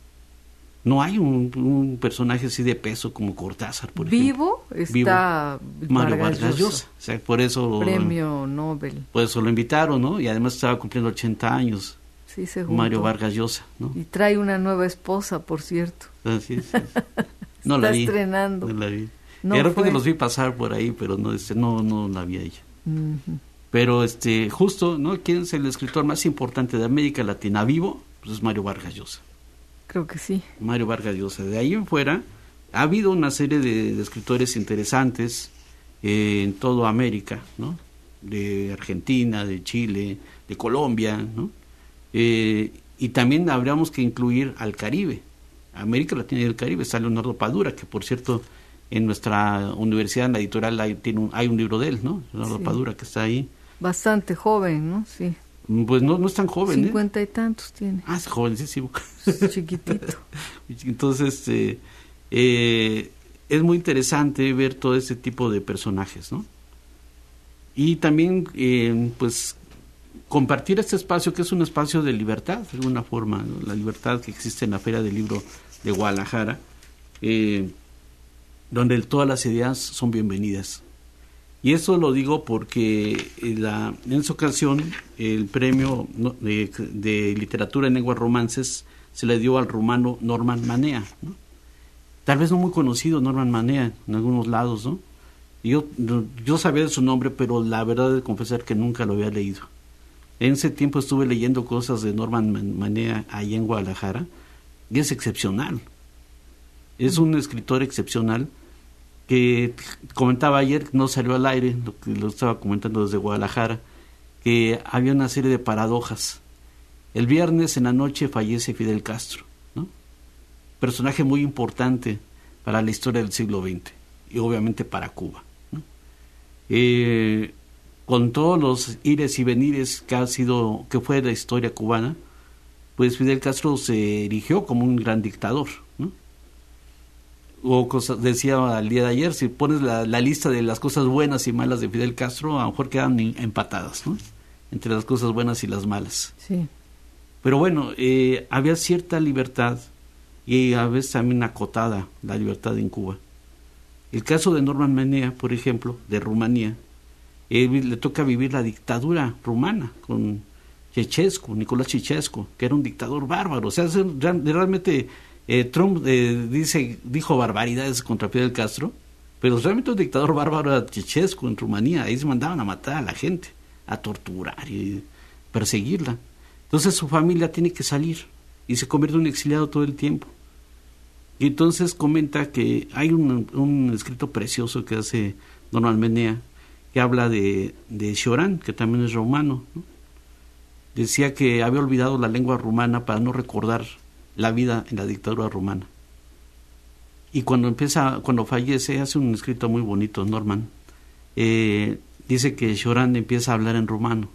No hay un, un personaje así de peso como Cortázar, por Vivo ejemplo. Está Vivo. Mario Vargas Vargas Llosa. O sea, por eso, Premio Nobel. Por eso lo invitaron, ¿no? Y además estaba cumpliendo ochenta años. Sí, se juntó. Mario Vargas Llosa, ¿no? Y trae una nueva esposa, por cierto. Así es. No Está la vi. estrenando. No la vi. No de repente fue. los vi pasar por ahí, pero no, este, no, no la vi a ella. Uh-huh. Pero este, justo, ¿no? ¿Quién es el escritor más importante de América Latina vivo? Pues es Mario Vargas Llosa. Creo que sí. Mario Vargas Llosa. De ahí en fuera, ha habido una serie de, de escritores interesantes eh, en toda América, ¿no? De Argentina, de Chile, de Colombia, ¿no? Eh, y también habríamos que incluir al Caribe, América Latina y el Caribe. Está Leonardo Padura, que por cierto, en nuestra universidad, en la editorial, hay, tiene un, hay un libro de él, ¿no? Leonardo Sí. Padura, que está ahí. Bastante joven, ¿no? Sí. Pues no, no es tan joven, Cincuenta ¿eh? y tantos tiene. Ah, es jovencísimo. Chiquitito. Entonces, eh, eh, es muy interesante ver todo ese tipo de personajes, ¿no? Y también, eh, pues, compartir este espacio, que es un espacio de libertad, de alguna forma, ¿no? La libertad que existe en la Feria del Libro de Guadalajara, eh, donde todas las ideas son bienvenidas. Y eso lo digo porque la, en esa ocasión el premio de, de literatura en lenguas romances se le dio al rumano Norman Manea, ¿no? Tal vez no muy conocido Norman Manea en algunos lados, ¿no? Y yo, yo sabía de su nombre, pero la verdad de confesar que nunca lo había leído. En ese tiempo estuve leyendo cosas de Norman Manea ahí en Guadalajara y es excepcional. Es un escritor excepcional que comentaba ayer, no salió al aire, lo que lo estaba comentando desde Guadalajara, que había una serie de paradojas. El viernes en la noche fallece Fidel Castro. personaje muy importante para la historia del siglo veinte y obviamente para Cuba, ¿no? Eh, con todos los ires y venires que ha sido, que fue la historia cubana, pues Fidel Castro se erigió como un gran dictador, ¿no? O cosa, decía el día de ayer, si pones la, la lista de las cosas buenas y malas de Fidel Castro, a lo mejor quedan empatadas, ¿no? Entre las cosas buenas y las malas. Sí. Pero bueno, eh, había cierta libertad y a veces también acotada la libertad en Cuba. El caso de Norman Menea, por ejemplo, de Rumanía, eh, le toca vivir la dictadura rumana con Ceausescu, Nicolás Ceausescu, que era un dictador bárbaro. O sea, realmente eh, Trump eh, dice, dijo barbaridades contra Fidel Castro, pero realmente un dictador bárbaro era Ceausescu en Rumanía. Ahí se mandaban a matar a la gente, a torturar y perseguirla. Entonces su familia tiene que salir y se convierte en un exiliado todo el tiempo. Y entonces comenta que hay un, un escrito precioso que hace Norman Menea, que habla de, de Cioran, que también es rumano, ¿no? Decía que había olvidado la lengua rumana para no recordar la vida en la dictadura rumana. Y cuando empieza, cuando fallece, hace un escrito muy bonito, Norman. Eh, dice que Cioran empieza a hablar en rumano.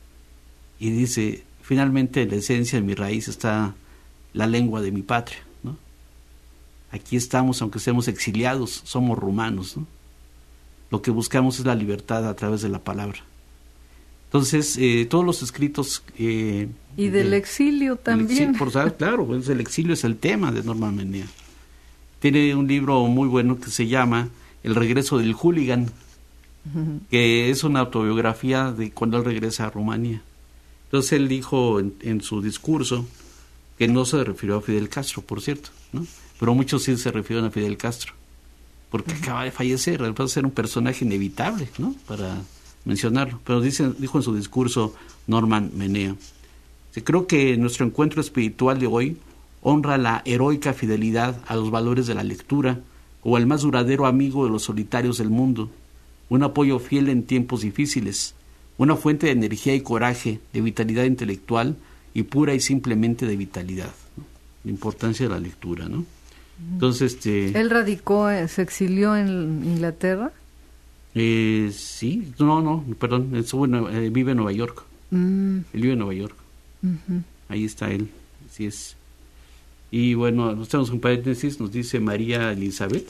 Y dice, finalmente en la esencia de mi raíz está la lengua de mi patria, ¿no? Aquí estamos, aunque seamos exiliados, somos rumanos, ¿no? Lo que buscamos es la libertad a través de la palabra. Entonces, eh, todos los escritos... Eh, y del de, exilio también. Exilio, por saber, claro, pues el exilio es el tema de Norman Menea. Tiene un libro muy bueno que se llama El regreso del hooligan, uh-huh. que es una autobiografía de cuando él regresa a Rumanía. Entonces él dijo en, en su discurso, que no se refirió a Fidel Castro, por cierto, ¿no? Pero muchos sí se refieren a Fidel Castro, porque uh-huh. acaba de fallecer, va a ser un personaje inevitable, ¿no? Para mencionarlo. Pero dice, dijo en su discurso Norman Menea, creo que nuestro encuentro espiritual de hoy honra la heroica fidelidad a los valores de la lectura, como el más duradero amigo de los solitarios del mundo, un apoyo fiel en tiempos difíciles, una fuente de energía y coraje, de vitalidad intelectual y pura y simplemente de vitalidad, ¿no? La importancia de la lectura, ¿no? Entonces, este... ¿Él radicó, se exilió en Inglaterra? Eh, sí, no, no, perdón, estuvo en, eh, vive en Nueva York. Mm. Él vive en Nueva York. Uh-huh. Ahí está él, así es. Y bueno, nos tenemos un paréntesis, nos dice María Elizabeth,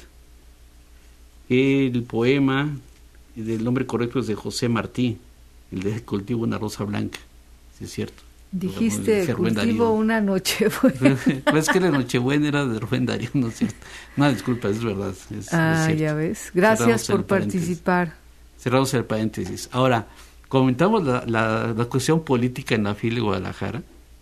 el poema del nombre correcto es de José Martí, el de Cultivo una rosa blanca, sí es cierto. Dijiste Cultivo una Nochebuena. Pues que la Nochebuena era de Rubén Darío, no es cierto. No, disculpa, es verdad. Es, ah, es ya ves. Gracias por participar. Cerramos el paréntesis. Ahora, comentamos la, la, la cuestión política en la FIL de Guadalajara.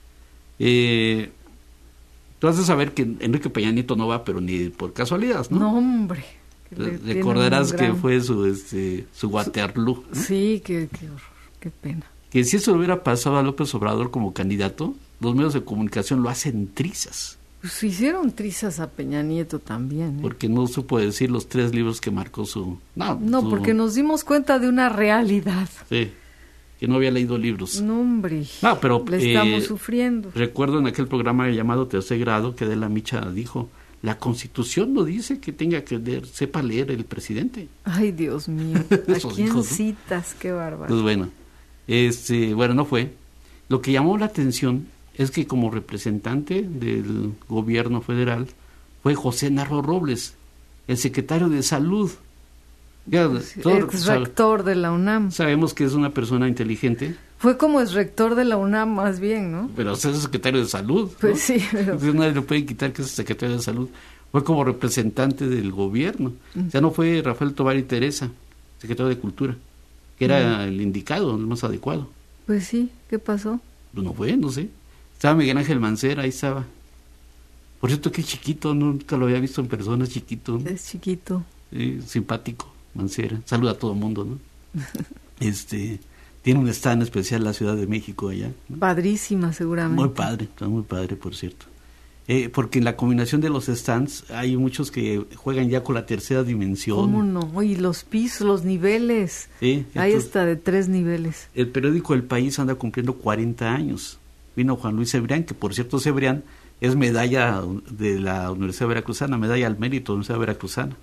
Eh, tú has de saber que Enrique Peña Nieto no va, pero ni por casualidad, ¿no? No, hombre. Recordarás gran... que fue su este, su Waterloo, ¿no? Sí, qué, qué horror, qué pena. Que si eso le hubiera pasado a López Obrador como candidato, los medios de comunicación lo hacen trizas. Pues hicieron trizas a Peña Nieto también, ¿eh? Porque no supo decir los tres libros que marcó su... No, no su... porque nos dimos cuenta de una realidad. Sí, que no había leído libros. No, hombre, no, pero, le estamos eh, sufriendo. Recuerdo en aquel programa llamado Tercer Grado que Adela Micha dijo, la Constitución no dice que tenga que leer, sepa leer el presidente. Ay, Dios mío, ¿a quién hijos, citas? ¿No? Qué bárbaro. Pues bueno, este, bueno, no fue. Lo que llamó la atención es que como representante del gobierno federal fue José Narro Robles, el secretario de Salud. Ya, todo, ex rector de la UNAM. Sabemos que es una persona inteligente. Fue como ex rector de la UNAM más bien, ¿no? Pero es el secretario de Salud, ¿no? Pues sí, pero... Entonces nadie le puede quitar que es el secretario de Salud. Fue como representante del gobierno. Uh-huh. Ya no fue Rafael Tovar y Teresa, secretario de Cultura, que era uh-huh. el indicado, el más adecuado. Pues sí, ¿qué pasó? Pues no fue, no sé. Estaba Miguel Ángel Mancera, ahí estaba. Por cierto, que chiquito, nunca lo había visto en persona, es chiquito, ¿no? Es chiquito. Sí, simpático, Mancera. Saluda a todo el mundo, ¿no? este... Tiene un stand especial en la Ciudad de México allá, ¿no? Padrísima, seguramente. Muy padre, muy padre, por cierto. Eh, porque en la combinación de los stands hay muchos que juegan ya con la tercera dimensión. ¿Cómo no? Y los pisos, los niveles. Sí, hay hasta de tres niveles. El periódico El País anda cumpliendo cuarenta años. Vino Juan Luis Cebrián, que por cierto Cebrián es medalla de la Universidad Veracruzana, medalla al mérito de la Universidad Veracruzana.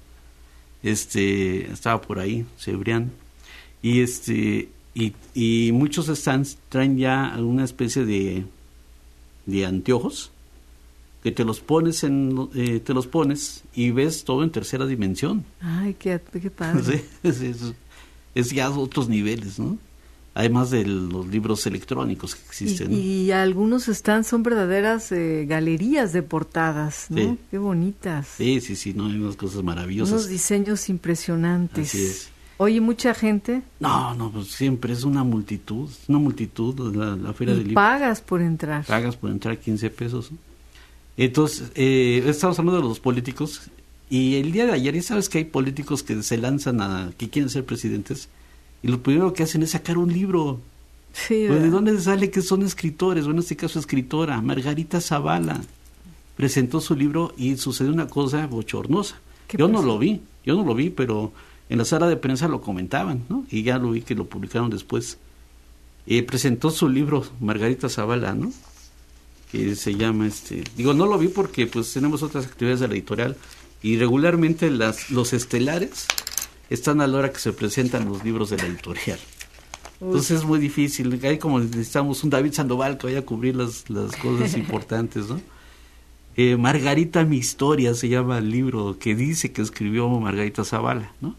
Este, estaba por ahí, Cebrián. Y este, y, y muchos stands traen ya una especie de, de anteojos que te los pones en eh, te los pones y ves todo en tercera dimensión. Ay, qué, qué padre. Sí, es, es, es ya otros niveles, ¿no? Además de los libros electrónicos que existen. Y, y algunos stands son verdaderas eh, galerías de portadas, ¿no? Sí. Qué bonitas. Sí, sí, sí, no, hay unas cosas maravillosas. Unos diseños impresionantes. Así es. Oye, ¿mucha gente? No, no, pues siempre es una multitud, una multitud, la, la Feria y del Libro. pagas por entrar. Pagas por entrar quince pesos, ¿no? Entonces, eh, estamos hablando de los políticos, y el día de ayer, ya sabes que hay políticos que se lanzan a, que quieren ser presidentes, y lo primero que hacen es sacar un libro. Sí, Pues, ¿de dónde sale que son escritores? Bueno, en este caso escritora, Margarita Zavala, presentó su libro y sucedió una cosa bochornosa. Yo pasó? no lo vi, yo no lo vi, pero en la sala de prensa lo comentaban, ¿no? Y ya lo vi que lo publicaron después. Eh, presentó su libro, Margarita Zavala, ¿no? Que se llama, este, digo, no lo vi porque pues tenemos otras actividades de la editorial y regularmente las los estelares están a la hora que se presentan los libros de la editorial. Entonces es muy difícil, hay como necesitamos un David Sandoval que vaya a cubrir las, las cosas importantes, ¿no? Eh, Margarita, mi historia, se llama el libro que dice que escribió Margarita Zavala, ¿no?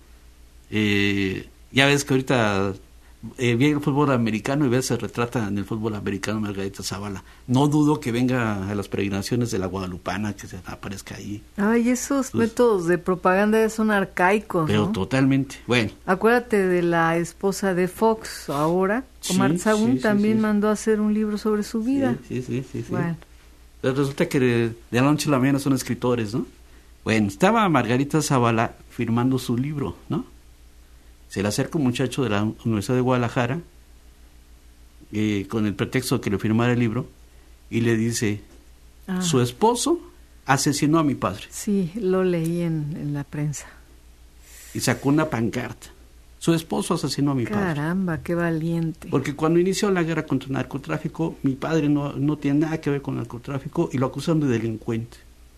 Eh, ya ves que ahorita eh, viene el fútbol americano y ves se retrata en el fútbol americano Margarita Zavala. No dudo que venga a las peregrinaciones de la Guadalupana, que se aparezca ahí. Ay, esos Pues, métodos de propaganda son arcaicos, pero ¿no? totalmente, bueno. Acuérdate de la esposa de Fox ahora, Sí, Omar Sagún, sí, sí, también sí. mandó a hacer un libro sobre su vida. Sí, sí, sí, sí, sí. Bueno, Pero resulta que de, de la noche a la mañana son escritores, ¿no? Bueno, estaba Margarita Zavala firmando su libro, ¿no? Se le acerca un muchacho de la Universidad de Guadalajara eh, con el pretexto de que le firmara el libro y le dice, ah, su esposo asesinó a mi padre. sí, lo leí en, en la prensa. Y sacó una pancarta. Su esposo asesinó a mi padre. Caramba, qué valiente. Porque cuando inició la guerra contra el narcotráfico, mi padre no, no tiene nada que ver con el narcotráfico y lo acusaron de delincuente.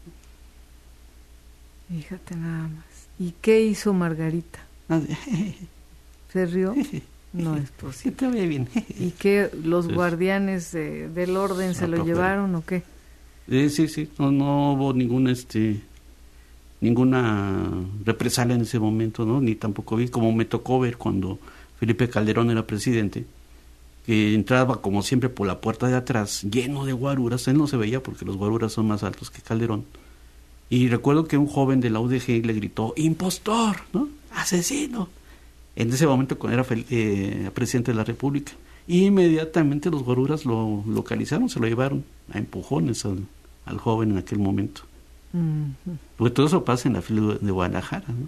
Fíjate nada más. ¿Y qué hizo Margarita? ¿Se rió? No es Sí, posible. te ve bien. ¿Y qué, los Pues, guardianes de- del orden se no, lo pero- llevaron o qué? Eh, sí, sí, no, no hubo ningún, este, ninguna represalia en ese momento, ¿no? Ni tampoco vi, como me tocó ver cuando Felipe Calderón era presidente, que entraba como siempre por la puerta de atrás, lleno de guaruras. Él no se veía porque los guaruras son más altos que Calderón. Y recuerdo que un joven de la U D G le gritó, ¡impostor!, ¿no? ¡Asesino! En ese momento cuando era fel- eh, presidente de la República. Y inmediatamente los guaruras lo localizaron, se lo llevaron a empujones al, al joven en aquel momento. Ujú. Porque todo eso pasa en la fila de Guadalajara, ¿no?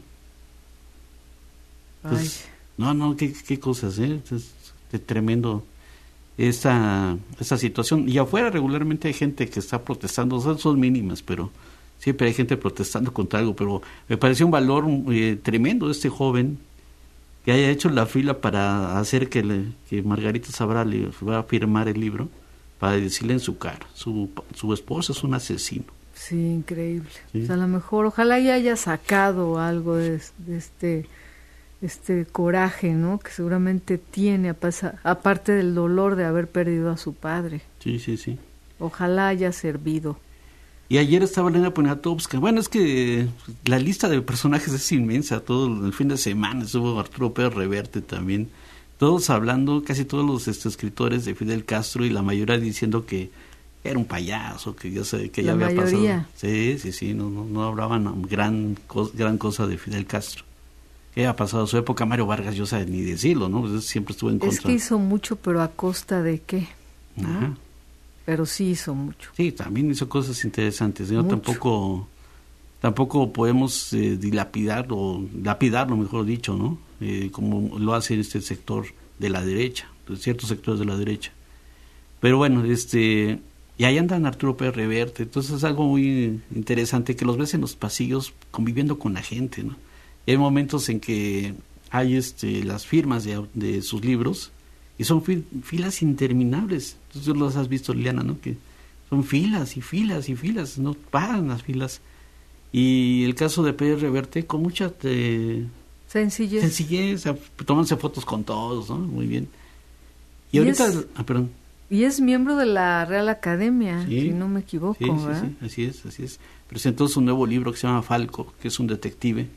Ay, Pues, no, no, qué, qué cosas, ¿eh? Es, es tremendo esta, esta situación. Y afuera regularmente hay gente que está protestando, son, son mínimas, pero siempre hay gente protestando contra algo. Pero me pareció un valor eh, tremendo de este joven que haya hecho la fila para hacer que, le, que Margarita Zavala le va a firmar el libro, para decirle en su cara, su, su esposo es un asesino. sí, increíble. Sí. Pues a lo mejor, ojalá ya haya sacado algo de, de este este coraje, ¿no? Que seguramente tiene, a pasa- aparte del dolor de haber perdido a su padre. Sí, sí, sí. Ojalá haya servido. Y ayer estaba Elena Poniatowska. Bueno, es que la lista de personajes es inmensa. Todo el fin de semana estuvo Arturo Pérez Reverte también. Todos hablando, casi todos los este, escritores de Fidel Castro y la mayoría diciendo que era un payaso, que ya se, que ya La había mayoría. pasado. Sí, sí, sí, no, no, no hablaban gran, cos- gran cosa de Fidel Castro. Que ha pasado su época, Mario Vargas, yo sé ni decirlo, ¿no? Pues siempre estuvo en contra. Es que hizo mucho, pero a costa de qué, ¿no? Ajá. Pero sí hizo mucho. Sí, también hizo cosas interesantes. ¿no? Mucho. Tampoco tampoco podemos eh, dilapidar o lapidarlo, mejor dicho, ¿no? Eh, como lo hace este sector de la derecha, de ciertos sectores de la derecha. Pero bueno, este y ahí andan Arturo Pérez Reverte. Entonces es algo muy interesante que los ves en los pasillos conviviendo con la gente, ¿no? Y hay momentos en que hay este las firmas de, de sus libros y son fil- filas interminables. Entonces tú los has visto, Liliana, ¿no? Que son filas y filas y filas, no paran las filas. Y el caso de Pérez Reverte, con mucha eh, sencillez, sencillez, tomándose fotos con todos, ¿no? Muy bien. Y, y ahorita, es, ah, perdón. Y es miembro de la Real Academia, Sí, si no me equivoco, sí, sí, ¿verdad? sí, así es, así es. Presentó su nuevo libro que se llama Falco, que es un detective.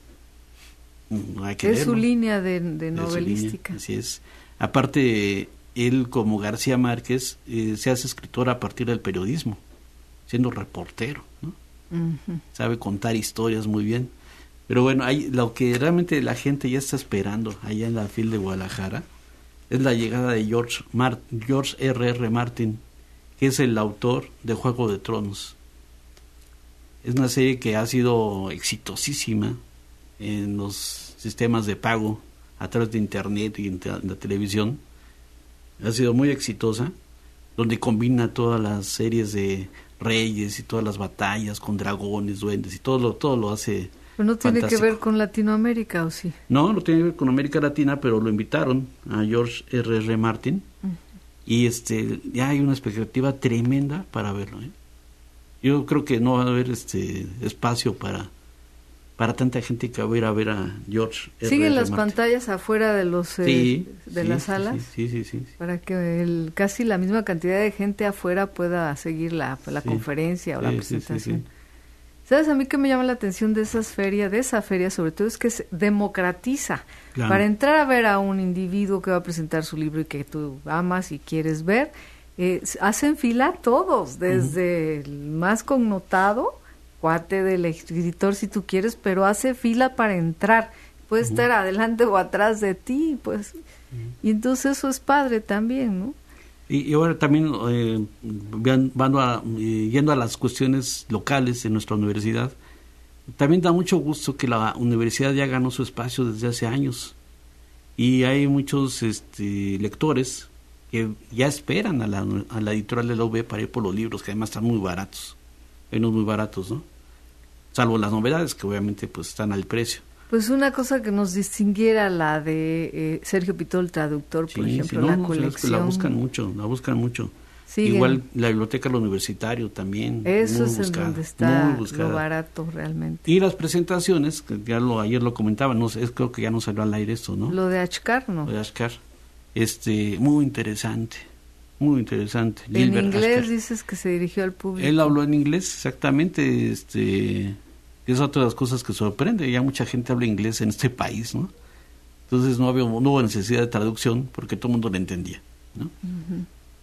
No hay que es leerlo. su línea de, de Es su novelística. línea, así es. Aparte, él como García Márquez eh, se hace escritor a partir del periodismo, siendo reportero, ¿no? Uh-huh. Sabe contar historias muy bien. Pero bueno, hay, lo que realmente la gente ya está esperando allá en la F I L de Guadalajara es la llegada de George, Mar- George R R. Martin, que es el autor de Juego de Tronos. Es una serie que ha sido exitosísima en los sistemas de pago a través de internet y en la televisión. Ha sido muy exitosa, donde combina todas las series de reyes y todas las batallas con dragones, duendes y todo lo, todo lo hace. Pero no tiene fantástico. que ver con Latinoamérica, ¿o sí? No, no tiene que ver con América Latina, pero lo invitaron a George R R. Martin uh-huh. y este ya hay una expectativa tremenda para verlo, ¿eh? Yo creo que no va a haber este espacio para para tanta gente que va a ir a ver a George R R. ¿Siguen las Martin. Pantallas afuera de los eh, sí, de sí, las sí, salas? Sí, sí, sí, sí. Para que el, casi la misma cantidad de gente afuera pueda seguir la, la sí, conferencia o sí, la presentación. Sí, sí, sí. ¿Sabes a mí qué me llama la atención de esas ferias, de esa feria sobre todo? Es que se democratiza. Claro. Para entrar a ver a un individuo que va a presentar su libro y que tú amas y quieres ver, eh, hacen fila todos, desde uh-huh. el más connotado, cuate del escritor si tú quieres, pero hace fila para entrar. Puede uh-huh. estar adelante o atrás de ti, pues. Uh-huh. Y entonces eso es padre también, ¿no? Y, y ahora también eh, van, van a, eh, yendo a las cuestiones locales de nuestra universidad, también da mucho gusto que la universidad ya ganó su espacio desde hace años y hay muchos este, lectores que ya esperan a la, a la editorial de la U B para ir por los libros, que además están muy baratos, hay unos muy baratos, ¿no? Salvo las novedades que obviamente pues están al precio. Pues una cosa que nos distinguiera la de eh, Sergio Pitol, el traductor, por sí, ejemplo, sí, no, la no, colección. La buscan mucho, la buscan mucho. Siguen. Igual la biblioteca del universitario también. Eso es buscada, en donde está lo barato realmente. Y las presentaciones, que ya lo ayer lo comentaba, no sé, creo que ya no salió al aire esto, ¿no? Lo de Ashkar, ¿no? Lo de Ashkar. Este, muy interesante, muy interesante. En Gilbert inglés Ashkar. Dices que se dirigió al público. Él habló en inglés, exactamente, este... es otra de las cosas que sorprende, ya mucha gente habla inglés en este país, ¿no? Entonces no, había, no hubo necesidad de traducción porque todo el mundo lo entendía, ¿no? Uh-huh.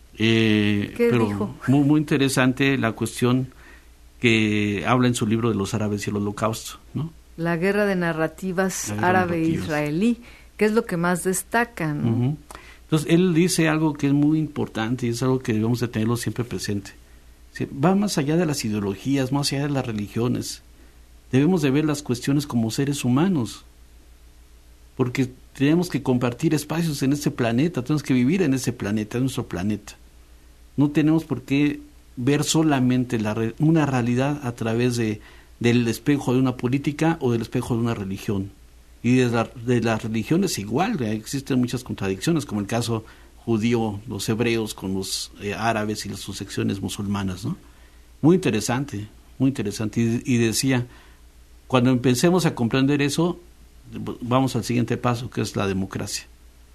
eh, ¿Qué pero dijo? Muy, muy interesante la cuestión que habla en su libro de los árabes y el holocausto, ¿no? La guerra de narrativas árabe-israelí, que es lo que más destaca, ¿no? Uh-huh. Entonces él dice algo que es muy importante y es algo que debemos de tenerlo siempre presente. Va más allá de las ideologías, más allá de las religiones. Debemos de ver las cuestiones como seres humanos, porque tenemos que compartir espacios en este planeta, tenemos que vivir en ese planeta, en nuestro planeta. No tenemos por qué ver solamente la re- una realidad a través de del espejo de una política o del espejo de una religión. Y de, la, de las religiones igual, existen muchas contradicciones, como el caso judío, los hebreos con los eh, árabes y las sus secciones musulmanas, ¿no? Muy interesante, muy interesante. Y, y decía, cuando empecemos a comprender eso, vamos al siguiente paso, que es la democracia.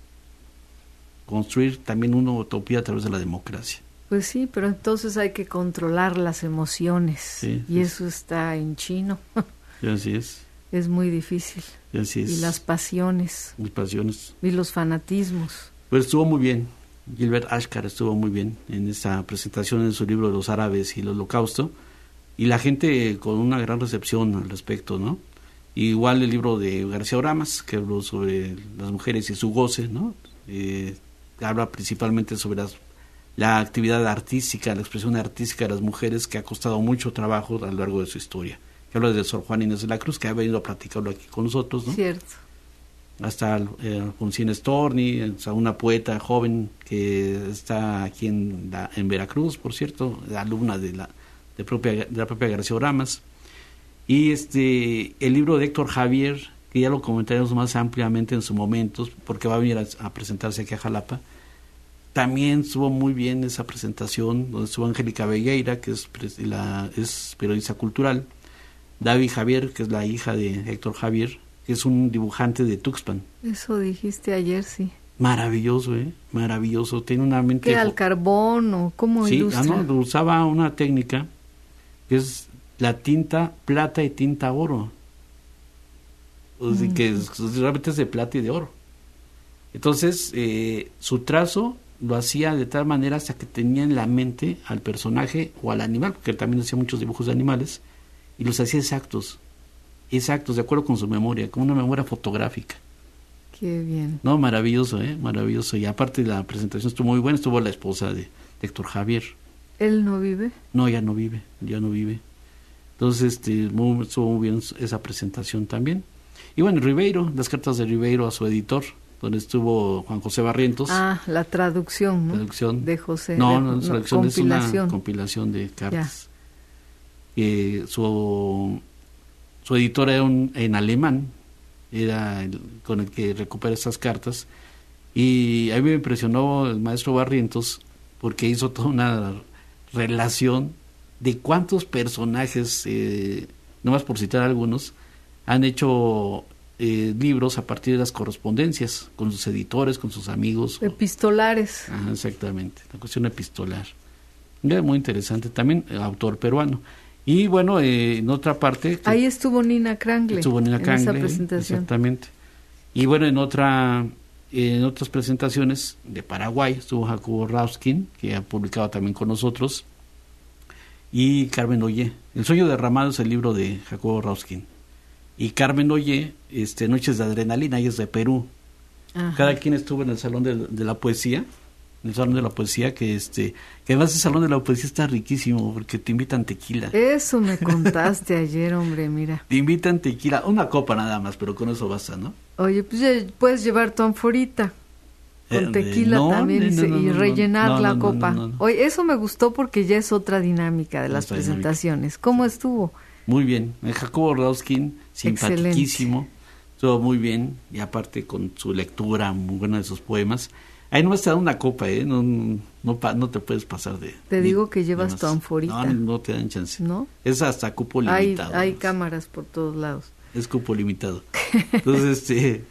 Construir también una utopía a través de la democracia. Pues sí, pero entonces hay que controlar las emociones, sí, y sí. eso está en chino. Y así es. Es muy difícil. Y así es. Y las pasiones. Las pasiones. Y los fanatismos. Pues estuvo muy bien. Gilbert Ashkar estuvo muy bien en esta presentación de su libro de los árabes y el holocausto. Y la gente con una gran recepción al respecto, ¿no? Igual el libro de García Oramas, que habló sobre las mujeres y su goce, ¿no? Eh, habla principalmente sobre las, la actividad artística, la expresión artística de las mujeres, que ha costado mucho trabajo a lo largo de su historia. Que habla de Sor Juana Inés de la Cruz, que ha venido a platicarlo aquí con nosotros, ¿no? Cierto. Hasta eh, Alfonsina Storni, hasta una poeta joven que está aquí en, la, en Veracruz, por cierto, alumna de la, de propia, de la propia García Oramas. Y este el libro de Héctor Javier, que ya lo comentaremos más ampliamente en su momento, porque va a venir a, a presentarse aquí a Jalapa, también estuvo muy bien esa presentación, donde estuvo Angélica Belleira, que es, la, es periodista cultural, David Javier, que es la hija de Héctor Javier, que es un dibujante de Tuxpan. Eso dijiste ayer, sí. Maravilloso, ¿eh? Maravilloso. Tiene una mente... ¿Qué, al carbón o cómo sí, ilustra? Ah, no, usaba una técnica que es la tinta plata y tinta oro. O sea, mm. que es, realmente es de plata y de oro. Entonces, eh, su trazo lo hacía de tal manera hasta que tenía en la mente al personaje o al animal, porque él también hacía muchos dibujos de animales, y los hacía exactos, exactos, de acuerdo con su memoria, como una memoria fotográfica. Qué bien. No, maravilloso, ¿eh? Maravilloso. Y aparte la presentación estuvo muy buena, estuvo la esposa de, de Héctor Javier. ¿Él no vive? No, ya no vive, ya no vive. Entonces, este, muy, estuvo muy bien esa presentación también. Y bueno, Ribeiro, las cartas de Ribeiro a su editor, donde estuvo Juan José Barrientos. Ah, la traducción, ¿no? Traducción. De José. No, de, no, la traducción no, es una compilación de cartas. Eh, su, su editor era un, en alemán, era el, con el que recupera estas cartas, y a mí me impresionó el maestro Barrientos porque hizo toda una relación de cuántos personajes, eh, nomás por citar algunos, han hecho eh, libros a partir de las correspondencias con sus editores, con sus amigos. Epistolares. O, ajá, exactamente, la cuestión epistolar. Era muy interesante, también el autor peruano. Y bueno, eh, en otra parte... Ahí estuvo Nina Krangle. Estuvo Nina en Krangle, esa presentación. Exactamente. Y bueno, en otra en otras presentaciones de Paraguay estuvo Jacobo Rauskin, que ha publicado también con nosotros, y Carmen Ollé. El sueño derramado es el libro de Jacobo Rauskin. Y Carmen Ollé, este, Noches de Adrenalina, ella es de Perú. Ajá. Cada quien estuvo en el Salón de, de la Poesía, en el Salón de la Poesía, que este que además el Salón de la Poesía está riquísimo porque te invitan tequila. Eso me contaste ayer, hombre, mira. Te invitan tequila, una copa nada más, pero con eso basta, ¿no? Oye, pues ya puedes llevar tu anforita con eh, tequila no, también no, no, y no, rellenar no, no, la no, copa. no, no, no. Oye, eso me gustó porque ya es otra dinámica de las otra presentaciones. Dinámica. ¿Cómo estuvo? Muy bien, Jacobo Rauskin, simpaticísimo, estuvo muy bien, y aparte con su lectura muy buena de sus poemas. Ahí nomás te dan una copa, ¿eh? No, no, no, no te puedes pasar de... Te ni, digo que llevas tu anforita. No, no te dan chance. ¿No? Es hasta cupo limitado. Hay, hay cámaras por todos lados. Es cupo limitado. Entonces, este...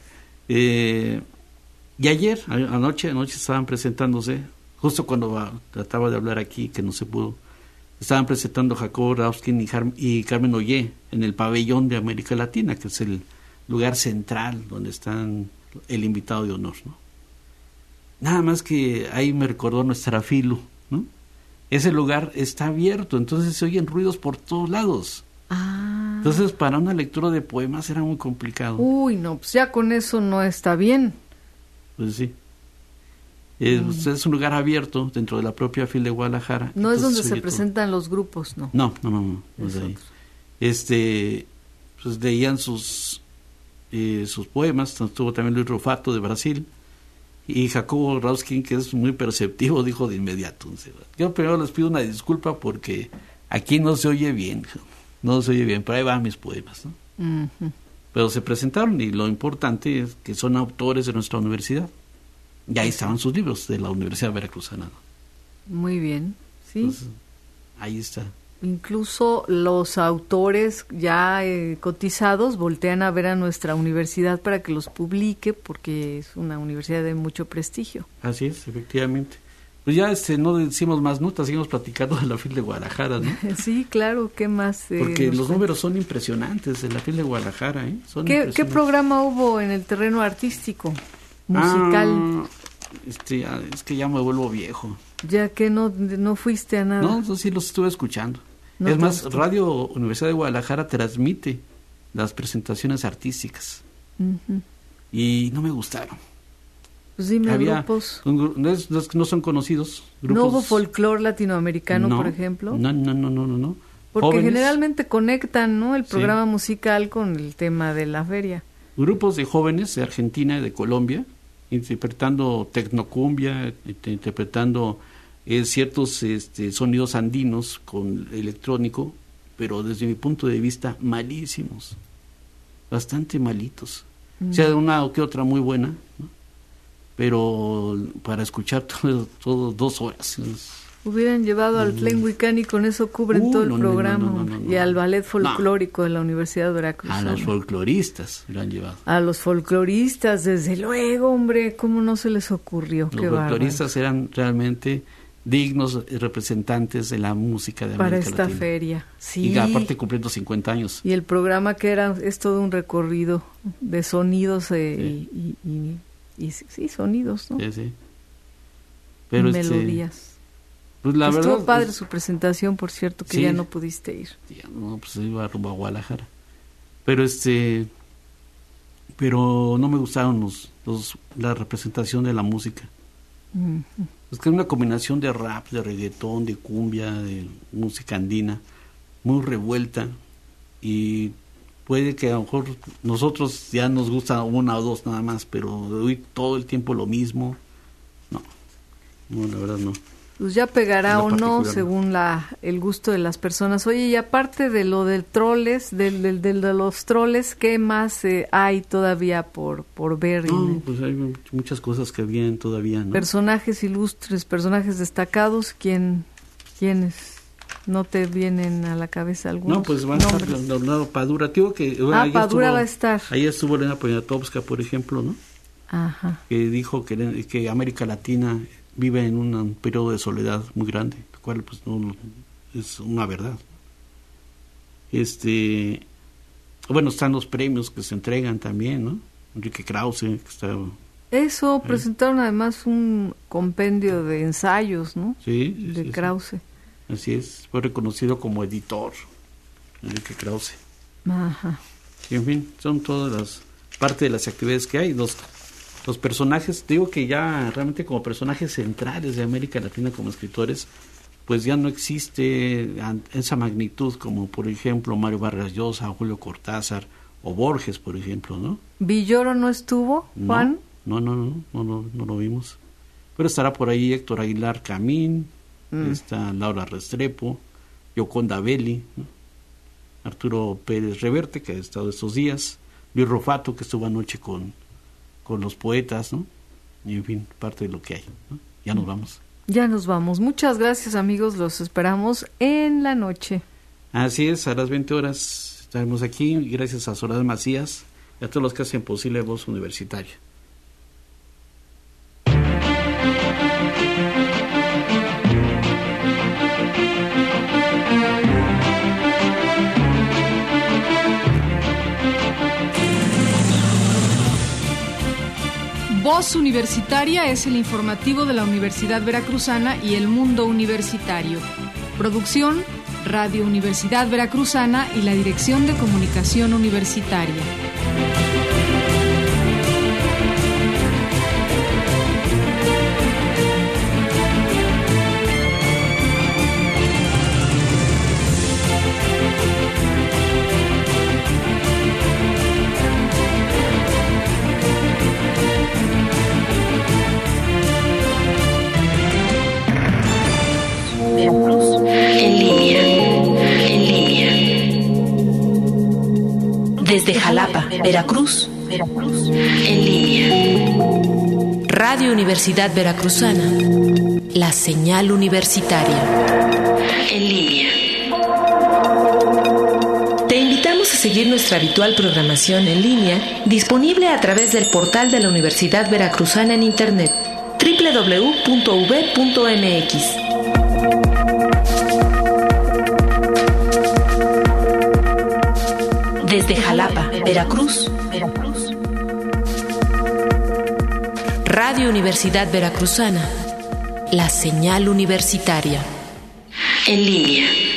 Eh, y ayer, anoche, anoche estaban presentándose, justo cuando trataba de hablar aquí, que no se pudo, estaban presentando Jacobo Rauskin y, Jar- y Carmen Ollé en el pabellón de América Latina, que es el lugar central donde están el invitado de honor, ¿no? Nada más que ahí me recordó nuestra Filu, ¿no? Ese lugar está abierto, entonces se oyen ruidos por todos lados. Ah. Entonces, para una lectura de poemas era muy complicado. Uy, no, pues ya con eso no está bien. Pues sí. Es, mm. es un lugar abierto dentro de la propia F I L de Guadalajara. No es donde se presentan todo. Los grupos, ¿no? No, no, no, no, no es ahí. Este, pues leían sus eh, sus poemas, estuvo también Luis Rufato de Brasil, y Jacobo Rauskin, que es muy perceptivo, dijo de inmediato: yo primero les pido una disculpa porque aquí no se oye bien, no se oye bien, pero ahí van mis poemas, ¿no? Uh-huh. Pero se presentaron, y lo importante es que son autores de nuestra universidad. Y ahí estaban sus libros de la Universidad Veracruzana, ¿no? Muy bien, sí. Entonces, ahí está. Incluso los autores ya eh, cotizados voltean a ver a nuestra universidad para que los publique, porque es una universidad de mucho prestigio. Así es, efectivamente. Pues ya este no decimos más notas, seguimos platicando de la F I L de Guadalajara, ¿no? Sí, claro, ¿qué más? Eh, Porque los cuentas? Números son impresionantes de la F I L de Guadalajara, ¿eh? Son ¿Qué, ¿Qué programa hubo en el terreno artístico, musical? Ah, este, es que ya me vuelvo viejo. Ya que no, no fuiste a nada. No, eso sí los estuve escuchando. No, es más, gustó. Radio Universidad de Guadalajara transmite las presentaciones artísticas. Uh-huh. Y no me gustaron. Pues dime, Había grupos. Un, no, es, no son conocidos. Grupos, ¿No hubo folclore latinoamericano, no, por ejemplo? No, no, no, no, no. no. Porque Jóvenes, generalmente conectan, ¿no? El programa sí. musical con el tema de la feria. Grupos de jóvenes de Argentina y de Colombia, interpretando tecnocumbia, interpretando eh, ciertos este, sonidos andinos con electrónico, pero desde mi punto de vista malísimos, bastante malitos. Mm. O sea, una o que otra muy buena, ¿no? pero para escuchar todo, todo dos horas. Hubieran llevado al Tlenhuicán y con eso cubren uh, todo el no, programa. No, no, no, no, y al ballet folclórico no. de la Universidad Veracruzana. A los folcloristas lo han llevado. A los folcloristas, desde luego, hombre, ¿cómo no se les ocurrió? Los Qué folcloristas bárbaro. Eran realmente dignos representantes de la música de América Para esta Latina. feria, sí. Y aparte cumpliendo cincuenta años. Y el programa que era, es todo un recorrido de sonidos eh, sí. y, y, y, y sí, sonidos, ¿no? Sí, sí. Pero y este, melodías. Pues la Estuvo verdad, padre pues, su presentación, por cierto, que sí, ya no pudiste ir. Ya, no, pues iba rumbo a Guadalajara. Pero este, pero no me gustaron los, los la representación de la música. Uh-huh. Es que es una combinación de rap, de reggaetón, de cumbia, de música andina, muy revuelta, y puede que a lo mejor nosotros ya nos gusta una o dos nada más, pero oír todo el tiempo lo mismo, no, no, la verdad no. Pues ya pegará o no según la el gusto de las personas. Oye, y aparte de lo del troles, del, del, del de los troles, ¿qué más eh, hay todavía por por ver? No, pues hay muchas cosas que vienen todavía, ¿no? Personajes ilustres, personajes destacados, ¿quién quiénes no te vienen a la cabeza algunos? No, pues va a estar Leonardo Padura, tío que bueno, ah, Padura estuvo, va a estar. Ahí estuvo Elena Poniatowska, por ejemplo, ¿no? Ajá. Que dijo que que América Latina vive en un, un periodo de soledad muy grande, lo cual pues no es una verdad. Este, bueno, están los premios que se entregan también, ¿no? Enrique Krause, que está Eso, ahí. Presentaron además un compendio de ensayos, ¿no? Sí, sí de sí, Krause. Sí. Así es, fue reconocido como editor, Enrique Krause. Ajá. Y en fin, son todas las parte de las actividades que hay, los Los personajes, digo que ya realmente como personajes centrales de América Latina como escritores, pues ya no existe esa magnitud como por ejemplo Mario Vargas Llosa, Julio Cortázar o Borges, por ejemplo, ¿no? ¿Villoro no estuvo, Juan? No, no, no, no, no, no lo vimos. Pero estará por ahí Héctor Aguilar Camín, mm. está Laura Restrepo, Yoconda Belli, ¿no? Arturo Pérez Reverte, que ha estado estos días, Luis Rufato, que estuvo anoche con con los poetas, ¿no? Y en fin, parte de lo que hay, ¿no? Ya nos vamos. Ya nos vamos. Muchas gracias, amigos. Los esperamos en la noche. Así es, a las veinte horas estaremos aquí. Gracias a Soledad Macías y a todos los que hacen posible Voz Universitaria. Voz Universitaria es el informativo de la Universidad Veracruzana y el mundo universitario. Producción, Radio Universidad Veracruzana y la Dirección de Comunicación Universitaria. Veracruz en línea, en línea. Desde Jalapa, Veracruz, Veracruz en línea. Radio Universidad Veracruzana, la señal universitaria. En línea. Te invitamos a seguir nuestra habitual programación en línea, disponible a través del portal de la Universidad Veracruzana en Internet, doble u doble u doble u punto u v punto m x. Desde Jalapa, Veracruz, Veracruz. Radio Universidad Veracruzana, la señal universitaria. En línea.